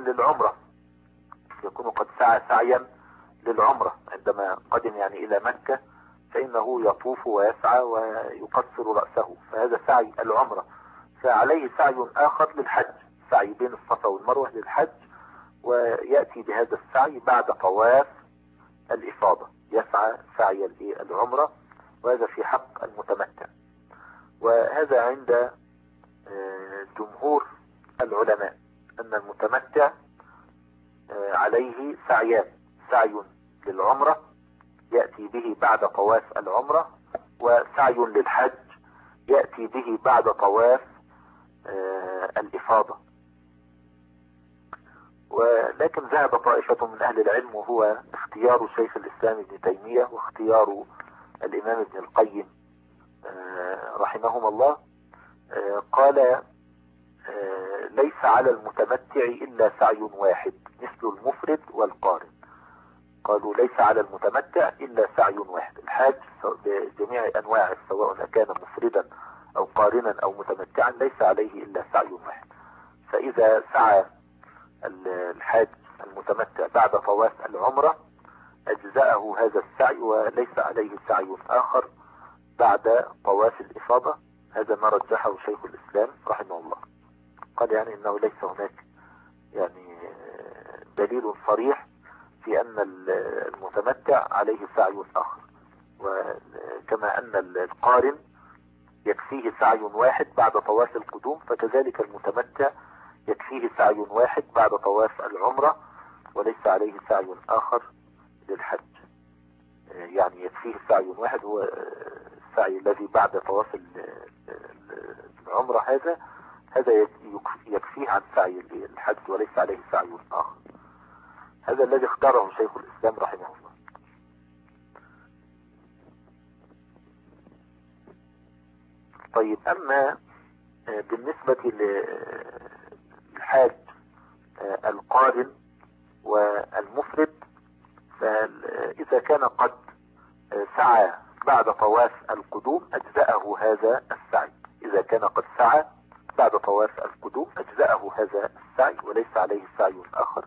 للعمرة، عندما قدم يعني إلى مكة فإنه يطوف ويسعى ويقصر رأسه، فهذا سعي العمرة. فعليه سعي آخر للحج، سعي بين الصفا والمروة للحج، ويأتي بهذا السعي بعد طواف الإفاضة، يسعى سعي العمرة، وهذا في حق المتمتع. وهذا عند جمهور العلماء أن المتمتع عليه سعيان، سعي للعمرة يأتي به بعد طواف العمرة، وسعي للحج يأتي به بعد طواف الإفاضة. ولكن ذهب طائفة من أهل العلم، وهو اختيار شيخ الإسلام ابن تيمية واختيار الإمام ابن القيم رحمهما الله، قال ليس على المتمتع إلا سعي واحد مثل المفرد والقارن. قالوا ليس على المتمتع إلا سعي واحد. الحاج بجميع أنواعه سواء كان مفردا أو قارنا أو متمتعا ليس عليه إلا سعي واحد. فإذا سعى الحاج المتمتع بعد طواف العمرة أجزأه هذا السعي وليس عليه سعي آخر بعد طواف الإفاضة. هذا ما رجحه شيخ الإسلام رحمه الله. قال يعني إنه ليس هناك يعني دليل صريح في أن المتمتع عليه سعي آخر، وكما أن القارن يكفيه سعي واحد بعد طواف القدوم فكذلك المتمتع يكفيه سعي واحد بعد طواف العمرة وليس عليه سعي آخر للحج. يعني يكفيه سعي واحد هو السعي الذي بعد طواف العمرة، هذا يكفيه عن سعي الحج وليس عليه سعي آخر. هذا الذي اختاره شيخ الإسلام رحمه الله. طيب أما بالنسبة للحاج القارن والمفرد، فإذا كان قد سعى بعد طواف القدوم أجزأه هذا السعي. إذا كان قد سعى بعد طواف القدوم أجزأه هذا السعي وليس عليه سعي آخر.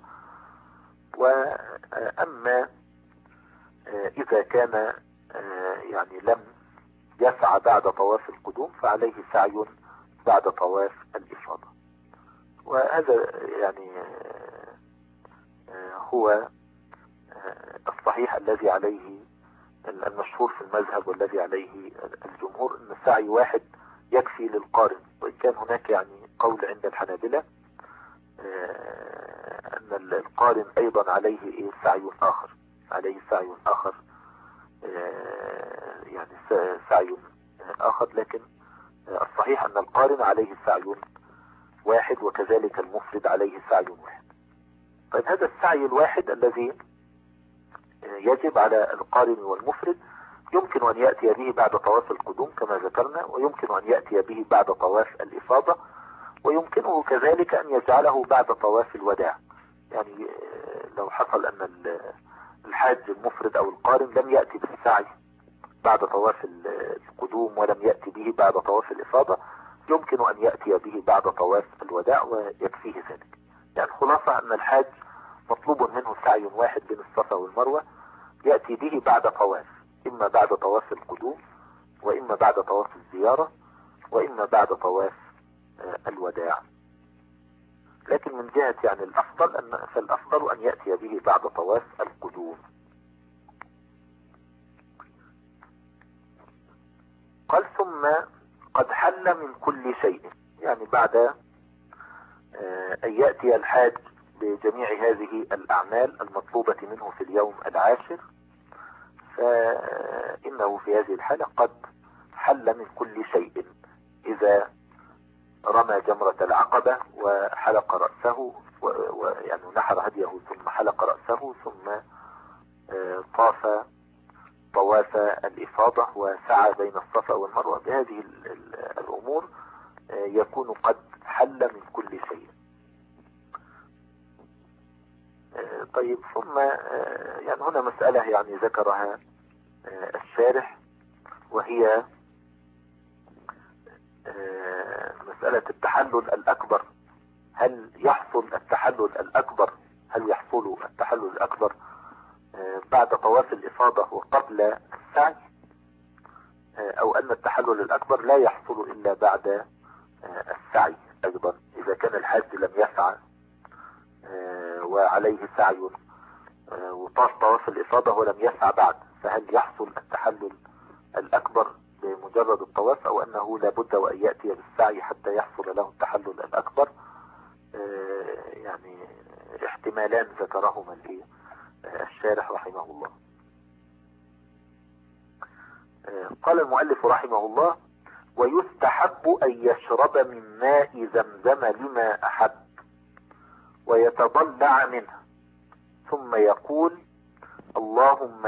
وأما إذا كان يعني لم يسعى بعد طواف القدوم فعليه سعي بعد طواف الإفاضة. وهذا يعني هو الصحيح الذي عليه المشهور في المذهب والذي عليه الجمهور، أن سعي واحد يكفي للقارن. وإن كان هناك يعني قول عند الحنابلة أن القارن أيضا عليه سعي آخر، عليه سعي آخر يعني سعي آخر، لكن الصحيح أن القارن عليه سعي واحد وكذلك المفرد عليه سعي واحد. طيب هذا السعي الواحد الذي يجب على القارن والمفرد يمكن أن يأتي به بعد طواف القدوم كما ذكرنا، ويمكن أن يأتي به بعد طواف الإفاضة، ويمكنه كذلك أن يجعله بعد طواف الوداع. يعني لو حصل أن الحاج المفرد أو القارن لم يأتي بالسعي بعد طواف القدوم ولم يأتي به بعد طواف الإفاضة، يمكن أن يأتي به بعد طواف الوداع ويكفيه ذلك. يعني خلاصة أن الحاج مطلوب منه سعي واحد بين الصفا والمروة يأتي به بعد طواف، إما بعد طواف القدوم وإما بعد طواف الزيارة وإما بعد طواف الوداع. لكن من جهة يعني فالأفضل أن يأتي به بعد طواف القدوم. قال ثم قد حل من كل شيء، يعني بعد أن يأتي الحاج بجميع هذه الأعمال المطلوبة منه في اليوم العاشر، فإنه في هذه الحالة قد حل من كل شيء. إذا رمى جمرة العقبة وحلق رأسه ويعني نحر هديه ثم حلق رأسه ثم طاف طواف الإفاضة وسعى بين الصفا والمروة، بهذه الأمور يكون قد حل من كل شيء. طيب ثم يعني هنا مسألة يعني ذكرها الشارح، وهي مسألة التحلل الأكبر. هل يحصل التحلل الأكبر بعد طواف الإفاضة وقبل السعي، أو أن التحلل الأكبر لا يحصل إلا بعد السعي أيضا؟ إذا كان الحاج لم يسعى وعليه سعي وطاف طواف الإفاضة ولم يسعى بعد، فهل يحصل التحلل الأكبر بمجرد الطواف، أو أنه لابد وأن يأتي بالسعي حتى يحصل له التحلل الأكبر؟ يعني احتمالان ذكرهما الشارح رحمه الله. قال المؤلف رحمه الله: ويستحب أن يشرب من ماء زمزم لما أحب ويتضلع منه، ثم يقول: اللهم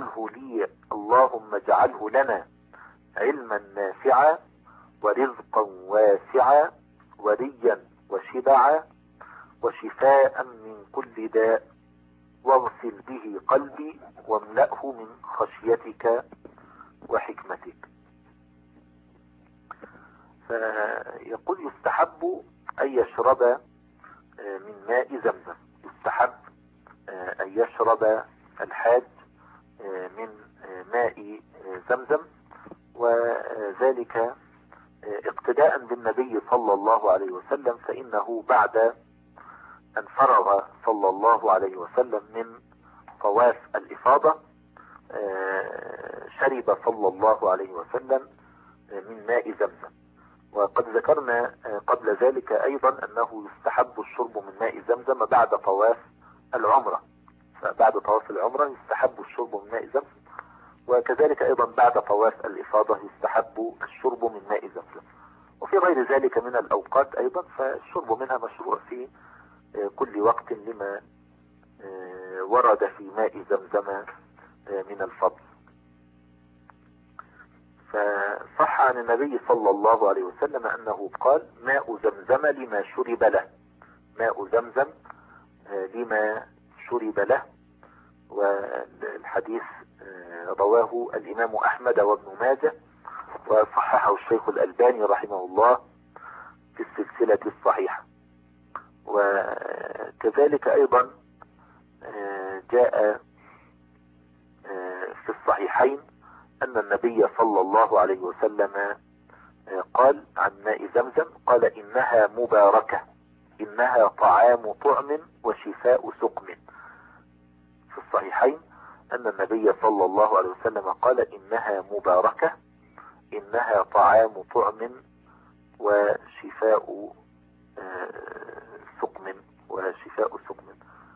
اجعله لنا علما نافعا ورزقا واسعا وريا وشبعا وشفاء من كل داء، واغسل به قلبي واملأه من خشيتك وحكمتك. فيقول يستحب أن يشرب من ماء زمزم، يستحب أن يشرب الحاج من ماء زمزم، وذلك اقتداء بالنبي صلى الله عليه وسلم، فإنه بعد أن فرغ صلى الله عليه وسلم من طواف الإفاضة شرب صلى الله عليه وسلم من ماء زمزم. وقد ذكرنا قبل ذلك أيضا أنه يستحب الشرب من ماء زمزم بعد طواف العمرة، فبعد طواف العمرة يستحب الشرب من ماء زمزم، وكذلك أيضا بعد طواف الإفاضة يستحب الشرب من ماء زمزم. وفي غير ذلك من الأوقات أيضا فالشرب منها مشروع في كل وقت لما ورد في ماء زمزم من الفضل. فصح عن النبي صلى الله عليه وسلم أنه قال: ماء زمزم لما شرب له، ماء زمزم لما شرب له. والحديث رواه الإمام أحمد وابن ماجه، وصححه الشيخ الألباني رحمه الله في السلسلة الصحيحة. وكذلك أيضا جاء في الصحيحين أن النبي صلى الله عليه وسلم قال عن ماء زمزم، قال: إنها مباركة، إنها طعام طعم وشفاء سقم. في الصحيحين أن النبي صلى الله عليه وسلم قال: إنها مباركة، إنها طعام طعم وشفاء سقم، وشفاء سقم.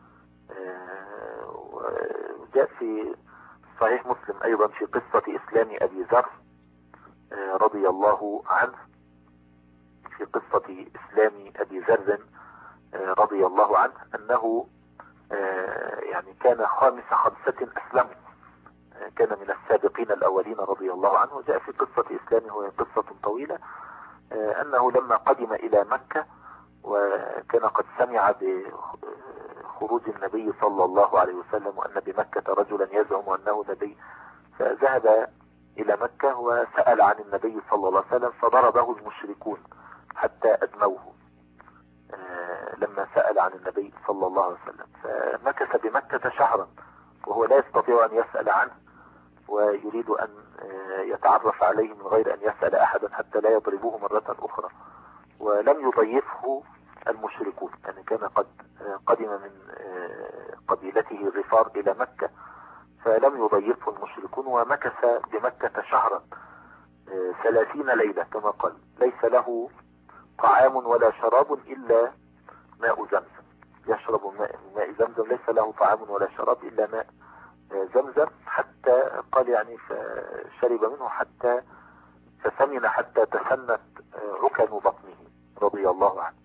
وجاء في صحيح مسلم أيضا في قصة إسلام أبي ذر رضي الله عنه، في قصة إسلام أبي ذر رضي الله عنه أنه يعني كان خامس 5 أسلموا، كان من السابقين الأولين رضي الله عنه. جاء في قصة إسلامه، وهي قصة طويلة، أنه لما قدم إلى مكة وكان قد سمع بخروج النبي صلى الله عليه وسلم وأن بمكة رجلا يزعم أنه نبي، فذهب إلى مكة وسأل عن النبي صلى الله عليه وسلم، فضربه المشركون حتى أدموه لما سأل عن النبي صلى الله عليه وسلم. فمكث بمكة شهرا وهو لا يستطيع أن يسأل عنه، ويريد أن يتعرف عليه من غير أن يسأل أحدا حتى لا يضربوه مرة أخرى. ولم يضيفه المشركون، يعني كان قد قدم من قبيلته الغفار إلى مكة، فلم يضيفه المشركون، ومكث بمكة شهرا 30 ليلة كما قال، ليس له طعام ولا شراب إلا ماء زمزم، يشرب ماء زمزم، ليس له طعام ولا شراب إلا ماء زمزم، حتى قال يعني فشرب منه حتى فسمن حتى تسنت عكن بطنه رضي الله عنه.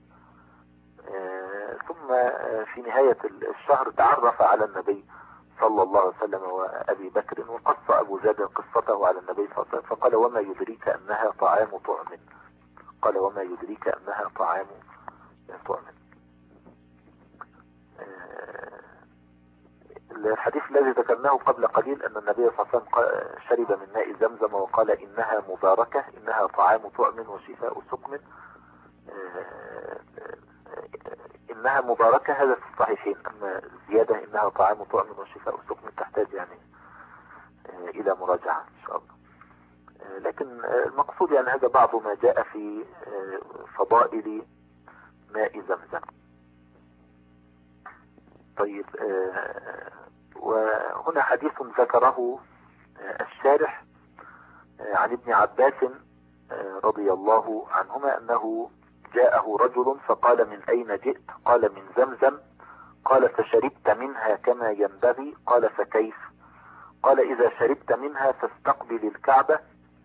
ثم في نهاية الشهر تعرف على النبي صلى الله عليه وسلم وأبي بكر، وقص أبو زاد قصته على النبي صلى الله عليه وسلم، فقال: وما يدريك أنها طعام طعم، قال: وما يدريك أنها طعام طعم. الحديث الذي ذكرناه قبل قليل أن النبي صلى الله عليه وسلم شرب من ماء زمزم وقال: إنها مباركة، إنها طعام طعم وشفاء سقم. إنها مباركة هذا في الصحيحين، أما زيادة إنها طعام طعم وشفاء سقم تحتاج يعني إلى مراجعة إن شاء الله. لكن المقصود يعني هذا بعض ما جاء في فضائل ماء زمزم. طيب، وهنا حديث ذكره الشارح عن ابن عباس رضي الله عنهما أنه جاءه رجل فقال: من أين جئت؟ قال: من زمزم. قال: فشربت منها كما ينبغي؟ قال: فكيف؟ قال: إذا شربت منها فاستقبل الكعبة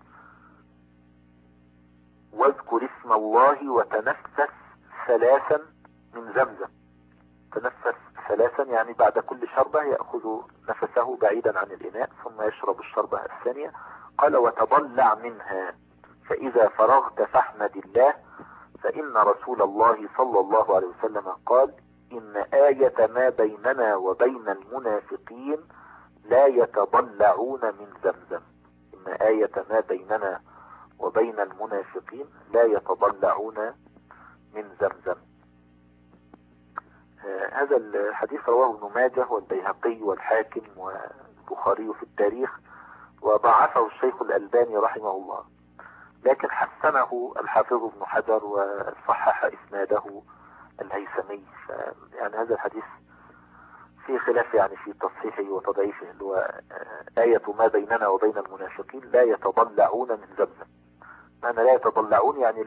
واذكر اسم الله وتنفس 3 من زمزم. تنفس 3 يعني بعد كل شربة يأخذ نفسه بعيدا عن الإناء ثم يشرب الشربة الثانية. قال: وتضلع منها، فإذا فرغت فاحمد الله فإن رسول الله صلى الله عليه وسلم قال إن آية ما بيننا وبين المنافقين لا يتضلعون من زمزم. إن آية ما بيننا وبين المنافقين لا يتضلعون من زمزم. هذا الحديث رواه ابن ماجه والبيهقي والحاكم والبخاري في التاريخ، وضعفه الشيخ الألباني رحمه الله، لكن حسنه الحافظ ابن حجر وصحح إسناده الهيثمي. يعني هذا الحديث في خلاف يعني في تصحيحه وتضعيفه، اللي هو آية ما بيننا وبين المنافقين لا يتضلعون من زمزم. معنى لا يتضلعون يعني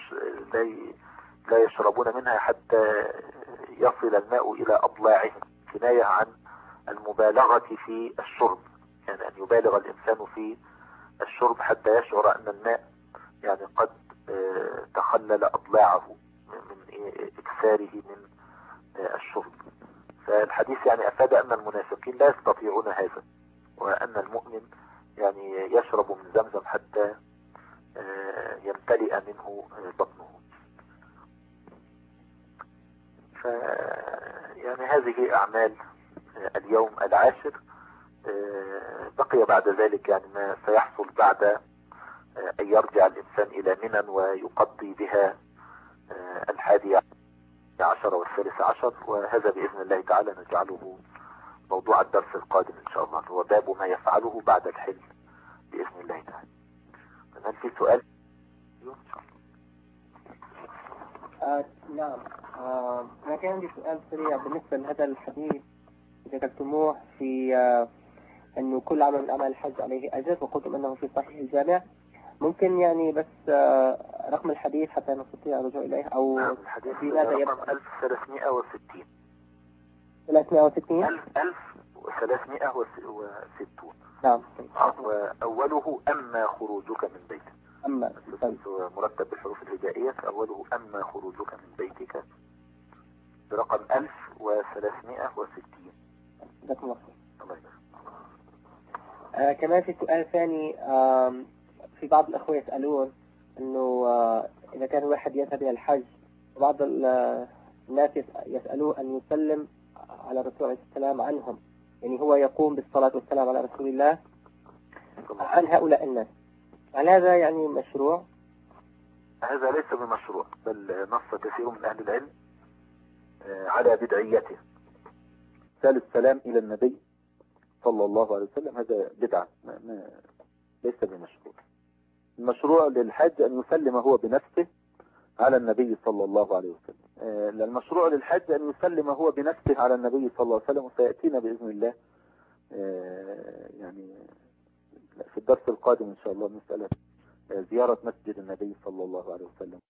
لا يشربون منها حتى يصل الماء إلى أضلاعهم، كناية عن المبالغة في الشرب، يعني أن يبالغ الإنسان في الشرب حتى يشعر أن الماء يعني قد تخلل أضلاعه من إكثاره من الشرب. فالحديث يعني أفاد أن المنافقين لا يستطيعون هذا، وأن المؤمن يعني يشرب من زمزم حتى يمتلئ منه بطنه. يعني هذه أعمال اليوم العاشر. بقي بعد ذلك يعني ما سيحصل بعد أن يرجع الإنسان إلى منى ويقضي بها 11 والثالث عشر، وهذا بإذن الله تعالى نجعله موضوع الدرس القادم إن شاء الله، هو باب ما يفعله بعد الحل بإذن الله تعالى. هل في سؤال؟ نعم. أنا كان عندي سؤال سريع بالنسبة لهذا الحديث ذكرتموه في أنه كل عمل من أعمال الحج عليه أجر، وقلتم أنه في صحيح الجامع. ممكن يعني بس رقم الحديث حتى نستطيع الرجوع إليه، أو الحديث رقم 1360. 360 1360. نعم. وأوله أما خروجك من بيتك. أما مرتب بالحروف الهجائية، فأوله أما خروجك من بيتك برقم 1360. جزاكم الله خير. كمان في سؤال ثاني. في بعض الأخوة يسألون أنه إذا كان واحد يذهب إلى الحج، وبعض الناس يسألوه أن يسلم على الرسول عليه السلام عنهم، يعني هو يقوم بالصلاة والسلام على رسول الله عن هؤلاء الناس، هل هذا يعني مشروع؟ هذا ليس بمشروع، بل نص كثير من أهل العلم على بدعيته. سال السلام إلى النبي صلى الله عليه وسلم هذا بدعة، ليس بمشروع. المشروع للحج أن يسلم هو بنفسه على النبي صلى الله عليه وسلم. المشروع للحج أن يسلم هو بنفسه على النبي صلى الله عليه وسلم، وسيأتينا بإذن الله يعني في الدرس القادم إن شاء الله مسألة زيارة مسجد النبي صلى الله عليه وسلم.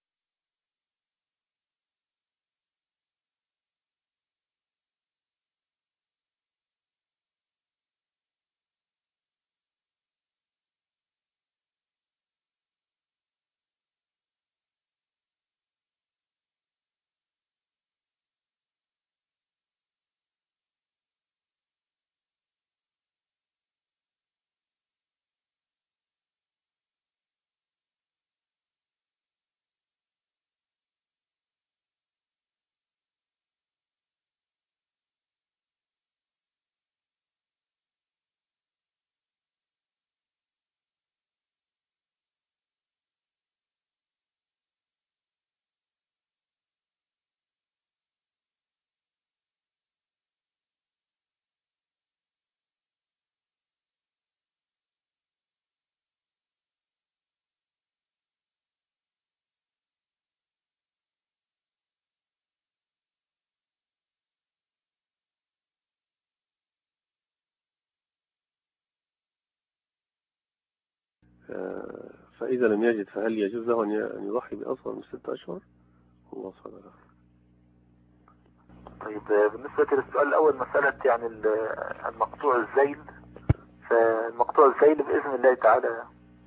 فإذا لم يجد فهل يجوز له أن يضحي بأصغر من 6 أشهر؟ الله صلى. طيب بالنسبة للسؤال الأول، مسألة يعني المقطوع الذيل، فالمقطوع الذيل بإذن الله تعالى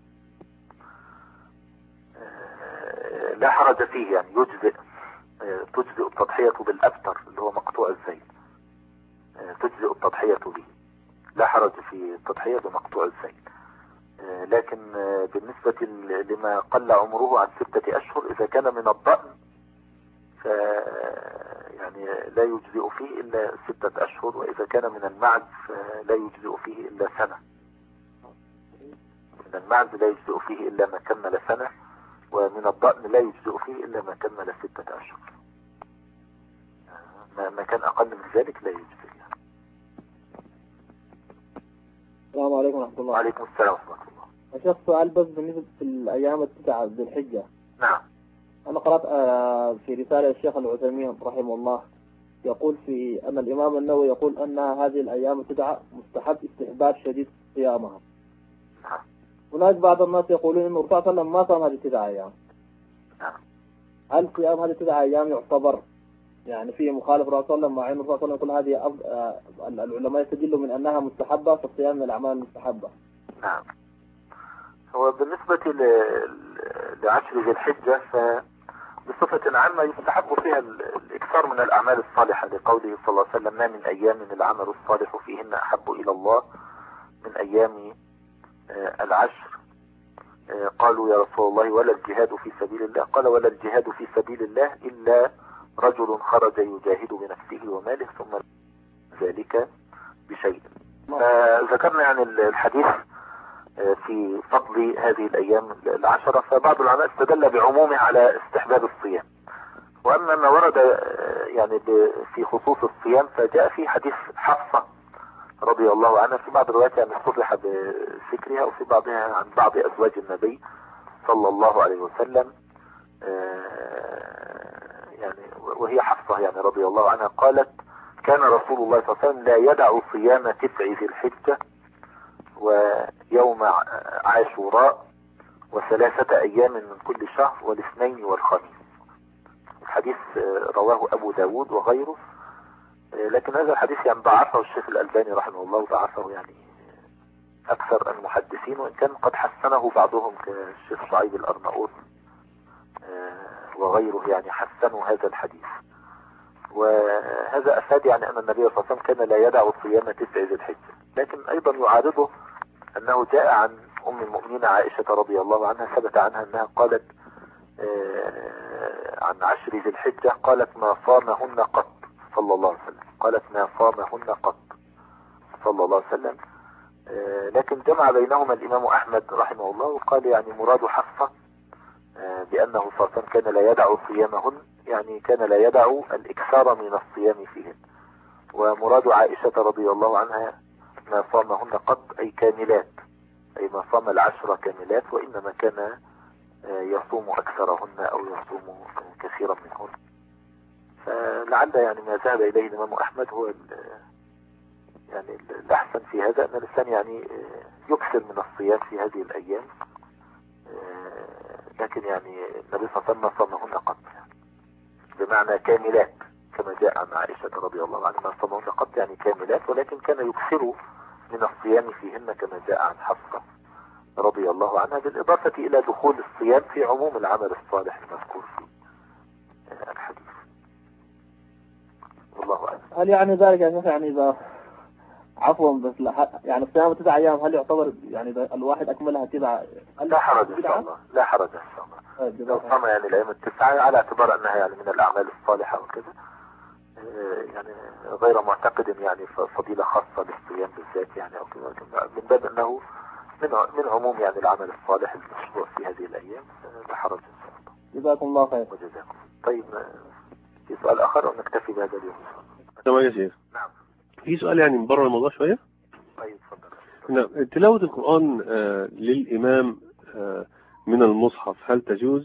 لا حرج فيه، يعني تجزئ التضحية بالأبتر اللي هو مقطوع الذيل، تجزئ التضحية به، لا حرج في التضحية بمقطوع الذيل. لكن بالنسبة لما قل عمره عن 6 أشهر إذا كان من الضأن ف يعني لا يجزئ فيه إلا 6 أشهر، وإذا كان من المعز فلا يجزئ فيه إلا سنة. من المعز لا يجزئ فيه إلا ما كمل سنة، ومن الضأن لا يجزئ فيه إلا ما كمل 6 أشهر. ما كان أقل من ذلك لا يجزئ. السلام عليكم ورحمة الله. وعليكم السلام ورحمة الله. الشيخ سؤال بس بالنسبة للأيام 9 ذي الحجة. نعم. أنا قرأت في رسالة الشيخ العثيمين رحمه الله يقول في أن الإمام النووي يقول أن هذه الأيام 9 مستحب استحباب شديد صيامها. نعم. هناك بعض الناس يقولون أن الرسول صلى الله عليه وسلم ما صام هذه 9 أيام. نعم. هل صيام هذه 9 أيام يعتبر يعني فيه مخالف الرسول صلى الله عليه وسلم، مع أن الرسول صلى الله عليه وسلم يقول هذه العلماء يستدلوا من أنها مستحبة، فالصيام من الأعمال المستحبة. نعم. هو بالنسبة لعشر ذي الحجة فبصفة عامة يستحب فيها الإكثار من الأعمال الصالحة، لقوله صلى الله عليه وسلم: ما من أيام العمل الصالح فيهن أحب إلى الله من أيام العشر. قالوا: يا رسول الله ولا الجهاد في سبيل الله؟ قال: ولا الجهاد في سبيل الله إلا رجل خرج يجاهد بنفسه وماله ثم ذلك بشيء. فذكرنا يعني الحديث في فضل هذه الأيام 10، فبعض العلماء استدل بعمومه على استحباب الصيام، وأما ما ورد يعني في خصوص الصيام فجاء في حديث حفصة رضي الله عنها في بعض الروايات يعني صرح بذكرها، وفي بعضها عن بعض أزواج النبي صلى الله عليه وسلم، يعني وهي حفصة يعني رضي الله عنها قالت: كان رسول الله صلى الله عليه وسلم لا يدع صيام 9 ذي الحجة ويوم عاشوراء و3 أيام من كل شهر والاثنين والخميس. الحديث رواه أبو داود وغيره، لكن هذا الحديث يعني ضعفه الشيخ الألباني رحمه الله، ضعفه يعني أكثر المحدثين، وإن كان قد حسنه بعضهم كالشيخ شعيب الأرناؤوط وغيره، يعني حسنوا هذا الحديث. وهذا أفاد يعني أن النبي صلى الله عليه وسلم كان لا يدع صيام 9 ذي الحجة، لكن أيضا يعارضه أنه جاء عن أم المؤمنين عائشة رضي الله عنها، ثبت عنها أنها قالت عن 10 ذي الحجة قالت: ما صامهن قط صلى الله عليه وسلم، قالت: ما صامهن قط صلى الله عليه وسلم. لكن جمع بينهما الإمام أحمد رحمه الله وقال يعني مراد حفصة بأنه صلى الله عليه وسلم كان لا يدع صيامهن، يعني كان لا يدع الإكثار من الصيام فيهن، ومراد عائشة رضي الله عنها ما صامهن قط أي كاملات، أي ما صام 10 كاملات، وإنما كان يصوم أكثرهن أو يصوم كثيرا منهن. فلعل يعني ما ذهب إليه الإمام أحمد هو يعني الأحسن في هذا، أن الإنسان يعني يكثر من الصيام في هذه الأيام، لكن يعني النبي صلى الله عليه وسلم صامهن قط يعني بمعنى كاملات، كما جاء عن عائشة رضي الله عنها: ما صامهن قط يعني كاملات، ولكن كان يكثر من الصيام فيهن كما جاء عن حفصة رضي الله عنها، بالإضافة إلى دخول الصيام في عموم العمل الصالح المذكور في الحديث. والله أعلم. هل يعني ذلك يا شيخ يعني إذا عفوا بس يعني صيام 9 أيام هل يعتبر يعني إذا الواحد أكملها 9 لا حرج إن شاء الله، لا حرج إن شاء الله لو صام يعني الأيام 9 على اعتبار أنها يعني من الأعمال الصالحة وكذا، يعني غير معتقد يعني فضيلة خاصة للصيام بالذات يعني أو كذا، من باب أنه من عموم يعني العمل الصالح المشروع في هذه الأيام، لا حرج إن شاء الله. جزاكم الله خير. وجزاكم. طيب في سؤال آخر أو نكتفي بهذا اليوم؟ تمام يا شيخ. نعم. في سؤال يعني من بره الموضوع شوية. طيب اتفضل. نعم، تلاوة القرآن للإمام من المصحف هل تجوز؟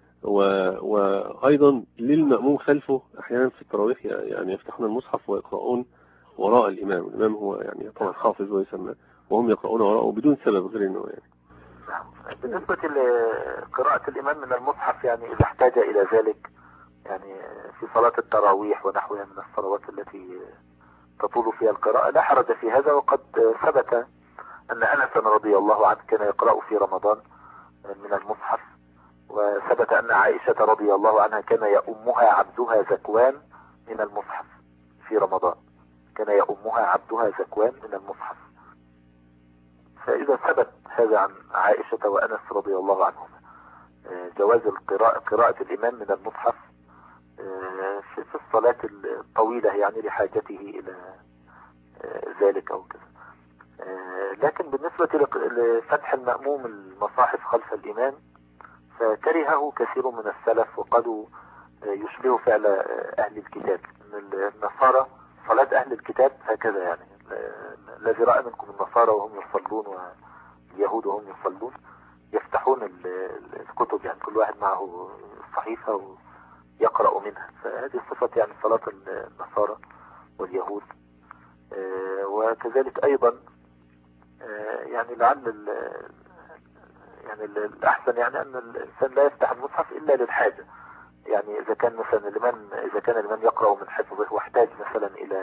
وأيضا للمأموم خلفه أحيانا في التراويح يعني يفتحون المصحف ويقرؤون وراء الإمام. الإمام هو يعني طبعا حافظ ويسمى، وهم يقرؤون وراءه بدون سبب غير إنه يعني. نعم. بالنسبة لقراءة الإمام من المصحف يعني إذا احتاج إلى ذلك يعني في صلاة التراويح ونحوها من الصلوات التي تطول فيها القراءة لا حرج في هذا، وقد ثبت أن أنس رضي الله عنه كان يقرأ في رمضان من المصحف، وثبت أن عائشة رضي الله عنها كان يؤمها عبدها زكوان من المصحف في رمضان، كان يؤمها عبدها زكوان من المصحف. فإذا ثبت هذا عن عائشة وأنس رضي الله عنهما جواز قراءة الإمام من المصحف في الصلاة الطويلة يعني لحاجته إلى ذلك أو كذا. لكن بالنسبة لفتح المأموم المصاحف خلف الإمام فكرهه كثير من السلف وقالوا يشبه فعل أهل الكتاب. النصارى صلاة أهل الكتاب هكذا يعني الذي رأى منكم النصارى وهم يصلون واليهود وهم يصلون يفتحون الكتب يعني كل واحد معه صحيفة ويقرأ منها. فهذه صفة يعني صلاة النصارى واليهود. وكذلك أيضا يعني لعل يعني الأحسن يعني أن الإنسان لا يفتح المصحف إلا للحاجة. يعني إذا كان مثلا الإمام يقرأ من حفظه واحتاج مثلا إلى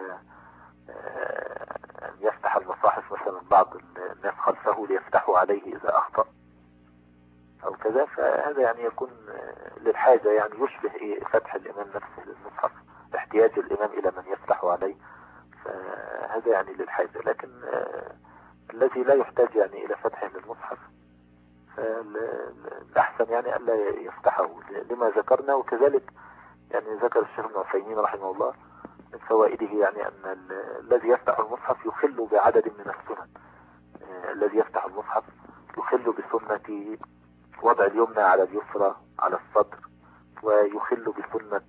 أن يفتح المصاحف مثلا بعض الناس خلفه ليفتحوا عليه إذا أخطأ أو كذا فهذا يعني يكون للحاجة يعني يشبه فتح الإمام نفسه للمصحف احتياج الإمام إلى من يفتح عليه فهذا يعني للحاجة. لكن الذي لا يحتاج يعني إلى فتحه للمصحف الأحسن يعني ألا يفتحه لما ذكرنا. وكذلك يعني ذكر الشيخ ابن عثيمين رحمه الله من فوائده يعني أن الذي يفتح المصحف يخل بعدد من السنن. الذي يفتح المصحف يخل بسنة وضع اليمنى على اليسرى على الصدر ويخل بسنة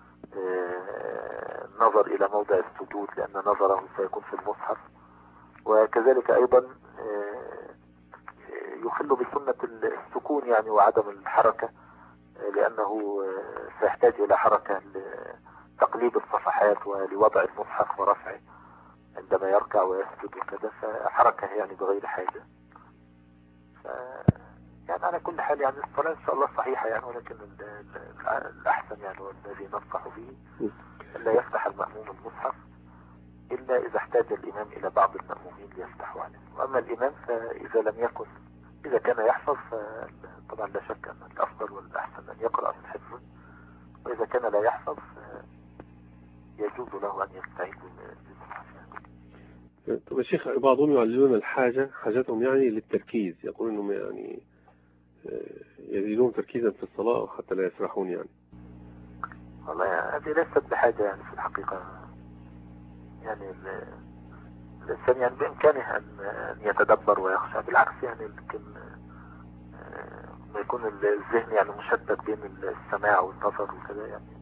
النظر إلى موضع السجود لأن نظره سيكون في المصحف. وكذلك أيضا يخل بسنة السكون يعني وعدم الحركة لأنه سيحتاج إلى حركة لتقليب الصفحات ولوضع المصحف ورفعه عندما يركع ويسجد وكذا فحركة يعني بغير حاجة. يعني على كل حال يعني الصلاة إن شاء الله صحيحة يعني ولكن الأحسن يعني والذي ننصح به ألا يفتح المأموم المصحف إلا إذا احتاج الإمام إلى بعض المأمومين ليفتحوا عليه. وأما الإمام فإذا لم يكن إذا كان يحفظ طبعا لا شك أن الأفضل والأحسن أن يقرأ من حفظه وإذا كان لا يحفظ يجوز له أن يستعين بالمصحف. طب يا شيخ بعضهم يعللون حاجتهم يعني للتركيز يقولون أنهم يعني يزيدون تركيزا في الصلاة حتى لا يسرحون يعني. والله يعني هذه ليست بحاجة يعني في الحقيقة يعني الإنسان يعني بإمكانه أن يتدبر ويخشى بالعكس يعني لكن ما يكون الذهن يعني مشتت بين السماع والنظر وكذا يعني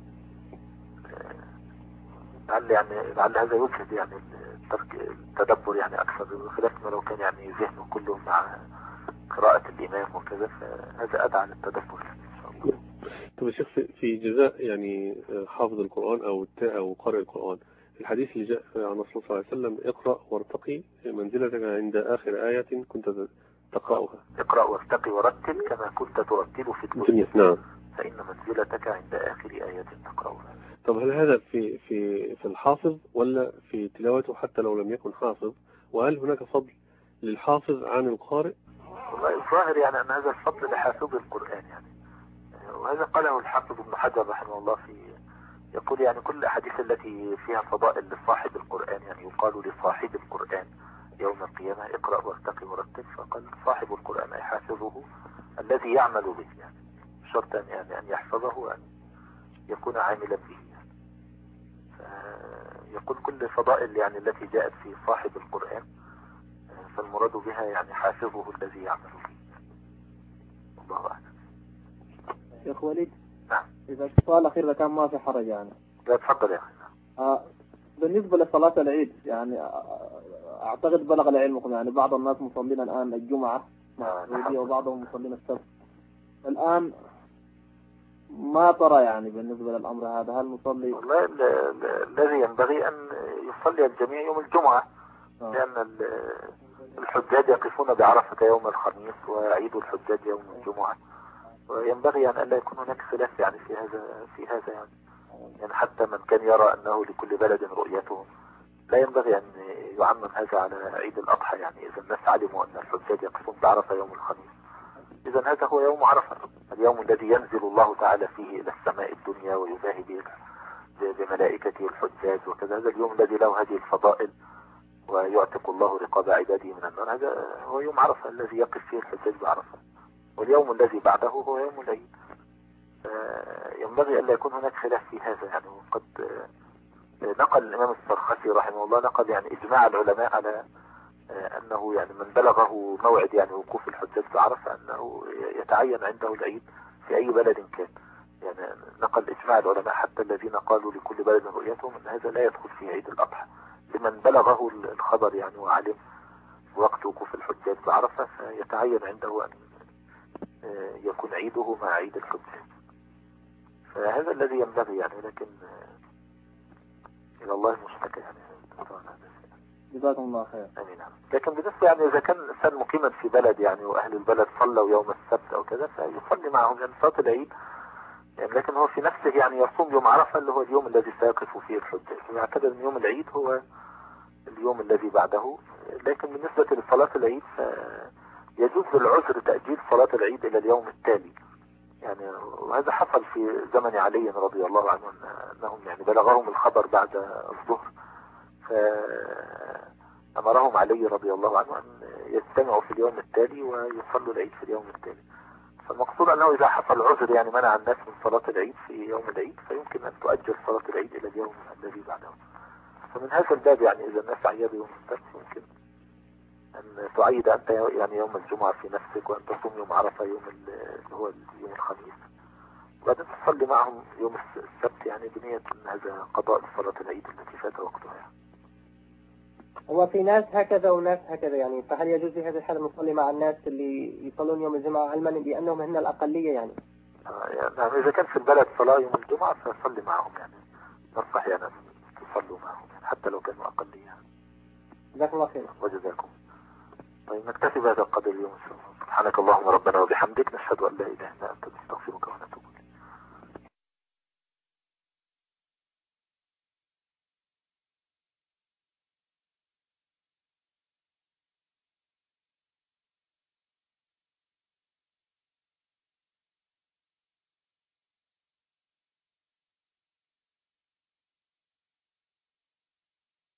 لعل هذا يفسد يعني التدبر يعني أكثر خلاف ما لو كان يعني ذهنه كله مع قراءة الإمام وكذا فهذا أدعى للتدبر يعني إن شاء الله. طب يا شيخ في جزاء يعني حافظ القرآن أو قارئ القرآن الحديث اللي جاء عن الرسول صلى الله عليه وسلم اقرأ وارتقي منزلتك عند آخر آية كنت تقرأها. اقرأ وارتقي ورتل كما كنت ترتل في الدنيا. نعم. فإن منزلتك عند آخر آية تقرأها. طب هل هذا في الحافظ ولا في تلاوته حتى لو لم يكن حافظ؟ وهل هناك فضل للحافظ عن القارئ؟ والله الظاهر يعني أن هذا الفضل لحافظ القرآن يعني وهذا قاله الحافظ ابن حجر رحمه الله يقول يعني كل الأحاديث التي فيها فضائل لصاحب القرآن يعني يقال لصاحب القرآن يوم القيامة اقرأ وارتقي ورتل فقال صاحب القرآن أي حافظه الذي يعمل به يعني شرط يعني أن يحفظه وأن يكون عاملا به يعني. يقول كل فضائل يعني التي جاءت في صاحب القرآن فالمراد بها يعني حافظه الذي يعمل به. الله أعلم. يا أخي وليد. نعم. إذا السؤال الأخير إذا كان ما في حرج يعني. لا تفضل يا أخي. بالنسبة لصلاة العيد يعني أعتقد بلغ لعلمكم يعني بعض الناس مصلين الآن الجمعة وبعضهم مصلين السبت. الآن ما ترى يعني بالنسبة للأمر هذا هل نصلي؟ والله الذي ينبغي أن يصلي الجميع يوم الجمعة لأن الحجاج يقفون بعرفة يوم الخميس وعيد الحجاج يوم الجمعة وينبغي أن ألا يكون هناك خلاف يعني في هذا يعني حتى من كان يرى أنه لكل بلد رؤيته لا ينبغي أن يعمم هذا على عيد الأضحى يعني إذا الناس علموا أن الحجاج يقفون بعرفة يوم الخميس إذا هذا هو يوم عرفة اليوم الذي ينزل الله تعالى فيه إلى السماء الدنيا ويباهي بملائكته الحجاج وكذا هذا اليوم الذي له هذه الفضائل ويعتق الله رقاب عباده من النار. هذا هو يوم عرفة الذي يقف فيه الحجاج بعرفة، واليوم الذي بعده هو يوم العيد. ينبغي أن لا يكون هناك خلاف في هذا يعني. وقد نقل الإمام السرخسي رحمه الله نقل يعني إجماع العلماء على أنه يعني من بلغه موعد يعني وقوف الحجاج بعرفة أنه يتعين عنده العيد في أي بلد كان. يعني نقل إجماع العلماء حتى الذين قالوا لكل بلد رؤيتهم أن هذا لا يدخل في عيد الأضحى، لمن بلغه الخبر يعني وعلم وقت وقوف الحجاج بعرفة فيتعين عنده أن يكون عيده مع عيد الحجاج. فهذا الذي ينبغي يعني، لكن إلى الله المشتكى يعني. جزاكم الله خير. امين. لكن بالنسبة يعني اذا كان الانسان مقيما في بلد يعني واهل البلد صلوا يوم السبت او كذا فيصلي معهم يعني صلاة العيد يعني، لكن هو في نفسه يعني يصوم يوم عرفة اللي هو اليوم الذي سيقف فيه الحجاج، ويعتبر ان يوم العيد هو اليوم الذي بعده. لكن بالنسبة لصلاة العيد يجوز للعذر تأجيل صلاة العيد الى اليوم التالي يعني. وهذا حصل في زمن علي رضي الله عنه انهم يعني بلغهم الخبر بعد الظهر، فأمرهم علي رضي الله عنه أن يجتمعوا في اليوم التالي ويصلوا العيد في اليوم التالي. فالمقصود أنه إذا حصل عذر يعني منع الناس من صلاة العيد في يوم العيد فيمكن أن تؤجل صلاة العيد إلى اليوم الذي بعده. فمن هذا الباب يعني إذا الناس عيدوا يوم السبت يمكن أن تعيد أنت يعني يوم الجمعة في نفسك، وأن تصوم يوم عرفة اللي هو يوم الخميس، وبعدين تصلي معهم يوم السبت يعني بنية أن هذا قضاء صلاة العيد التي فات وقتها يعني. هو في ناس هكذا وناس هكذا يعني، فهل يجوز في هذه الحالة نصلي مع الناس اللي يصلون يوم الجمعة علما بأنهم هن الأقلية يعني؟ يعني إذا كان في البلد صلاة يوم الجمعة فصلي معهم يعني، نصح يعني تصلوا معهم يعني حتى لو كانوا أقلية. جزاكم الله خير. وجزاكم. طيب نكتفي بهذا القدر اليوم إن شاء الله. سبحانك اللهم ربنا وبحمدك نشهد أن لا إله إلا أنت نستغفرك.